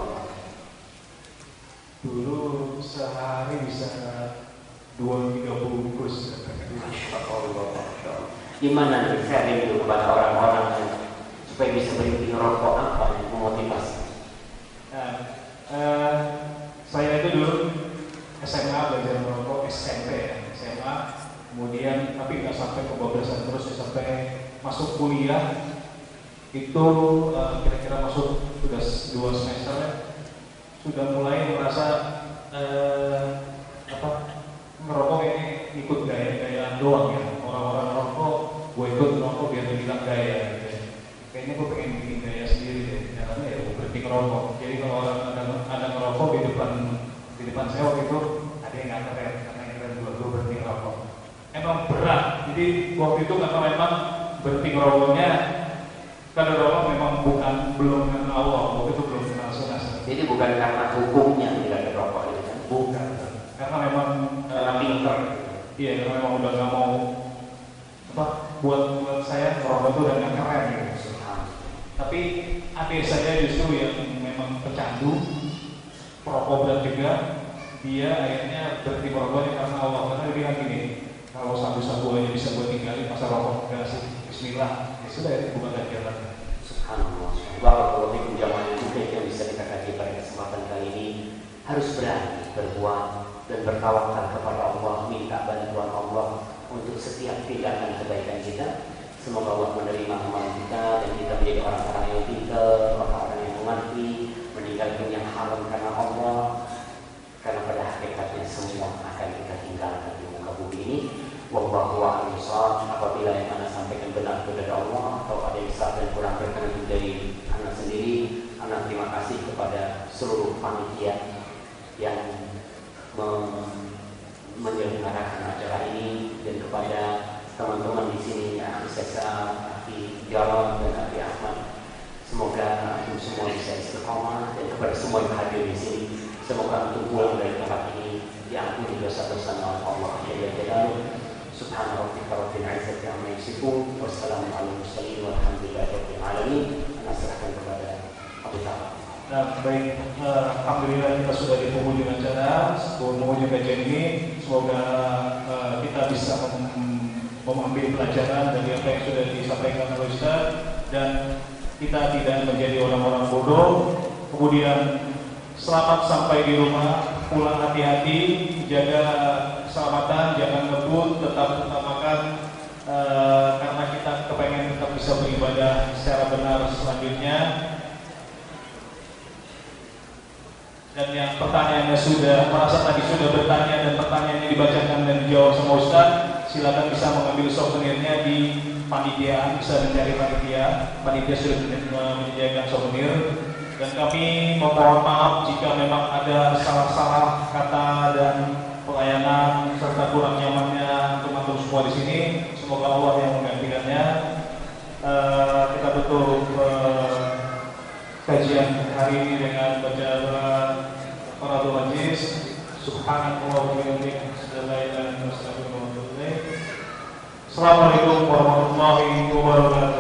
Dulu sehari bisa dua tiga bungkus.
Masya Allah. Gimana nih sharing itu kepada orang-orang yang supaya bisa berhenti merokok, apa yang memotivasi?
Nah, eh, saya itu dulu S M A belajar merokok, S M P ya, S M A, kemudian tapi nggak sampai kebablasan terus ya, sampai masuk kuliah itu eh, kira-kira masuk sudah dua semester ya, sudah mulai merasa eh, apa ngerokok ini ikut gaya-gayaan doang ya, orang-orang ngerokok, gue ikut ngerokok biar dibilang gaya gitu ya. Kayaknya gue pengen bikin gaya sendiri deh, caranya ya gue berhenti ngerokok. Jadi kalau orang ada, ada ngerokok di depan di depan saya waktu itu ada yang nggak keren, karena yang keren gue gue berhenti ngerokok. Emang berat, jadi waktu itu karena memang berhenti ngerokoknya, karena rokok memang bukan belum kenal Allah, waktu itu belum kenal sunnah.
Jadi bukan karena hukumnya tidak ada rokok itu kan?
Bukan, karena memang
Karena pinter.
Iya, karena memang udah nggak mau apa buat buat saya rokok itu udah nggak keren gitu. Tapi adik saya justru yang memang pecandu, perokok berat juga, dia akhirnya berhenti merokoknya karena Allah. Karena dia bilang gini, kalau sabu-sabu aja bisa buat tinggalin, masa rokok enggak sih? Bismillah, ya sudah itu bukan jalan.
Subhanallah. Barakallahu jamaah juga yang bisa kita kaji pada kesempatan kali ini, harus berani berbuat dan bertawakal kepada Allah, minta bantuan Allah untuk setiap tindakan kebaikan kita. Semoga Allah menerima amalan kita dan kita menjadi orang-orang yang pintar, orang-orang yang mengerti, meninggalkan yang haram karena Allah, karena pada hakikatnya semua akan kita tinggalkan di muka bumi ini. Wallahu a'lam bishawab. Apabila yang anda sampaikan benar kepada Allah atau ada yang salah dan berkenan dari anak sendiri, anak terima kasih kepada seluruh panitia yang menyelenggarakan acara ini dan kepada teman-teman di sini, Aki Sesa, Aki Jarod dan Aki Ahmad. Semoga antum semua bisa istiqomah, dan kepada semua yang hadir di sini, semoga antum pulang dari tempat ini diampuni dosa-dosa oleh Allah Jalla Jalaluhu. Subhana rabbika rabbil izzati amma yasifun, wassalamu ala mursalin walhamdulillahi rabbil alamin. Ana serahkan kepada Abu Tawab.
Nah, baik, uh, alhamdulillah kita sudah di penghujung acara, penghujung kajian ini. Semoga uh, kita bisa mem mengambil pelajaran dari apa yang sudah disampaikan oleh Ustaz, dan kita tidak menjadi orang-orang bodoh. Kemudian selamat sampai di rumah, pulang hati-hati, jaga keselamatan, jangan ngebut, tetap utamakan uh, karena kita kepengen tetap bisa beribadah secara benar selanjutnya. Dan yang pertanyaannya sudah merasa tadi sudah bertanya dan pertanyaannya dibacakan dan dijawab sama Ustaz, silakan bisa mengambil souvenirnya di panitia, bisa mencari panitia. Panitia sudah menyediakan souvenir. Dan kami memohon maaf jika memang ada salah-salah kata dan pelayanan serta kurang nyamannya untuk semua di sini. Semoga Allah yang menggantikannya. Uh, kita betul uh, kajian hari ini dengan baca doa Qur'anul Majid. Subhanallah wa bihamdihi, la ilaha illa anta, astaghfiruka wa atubu ilaik. Assalamualaikum warahmatullahi wabarakatuh.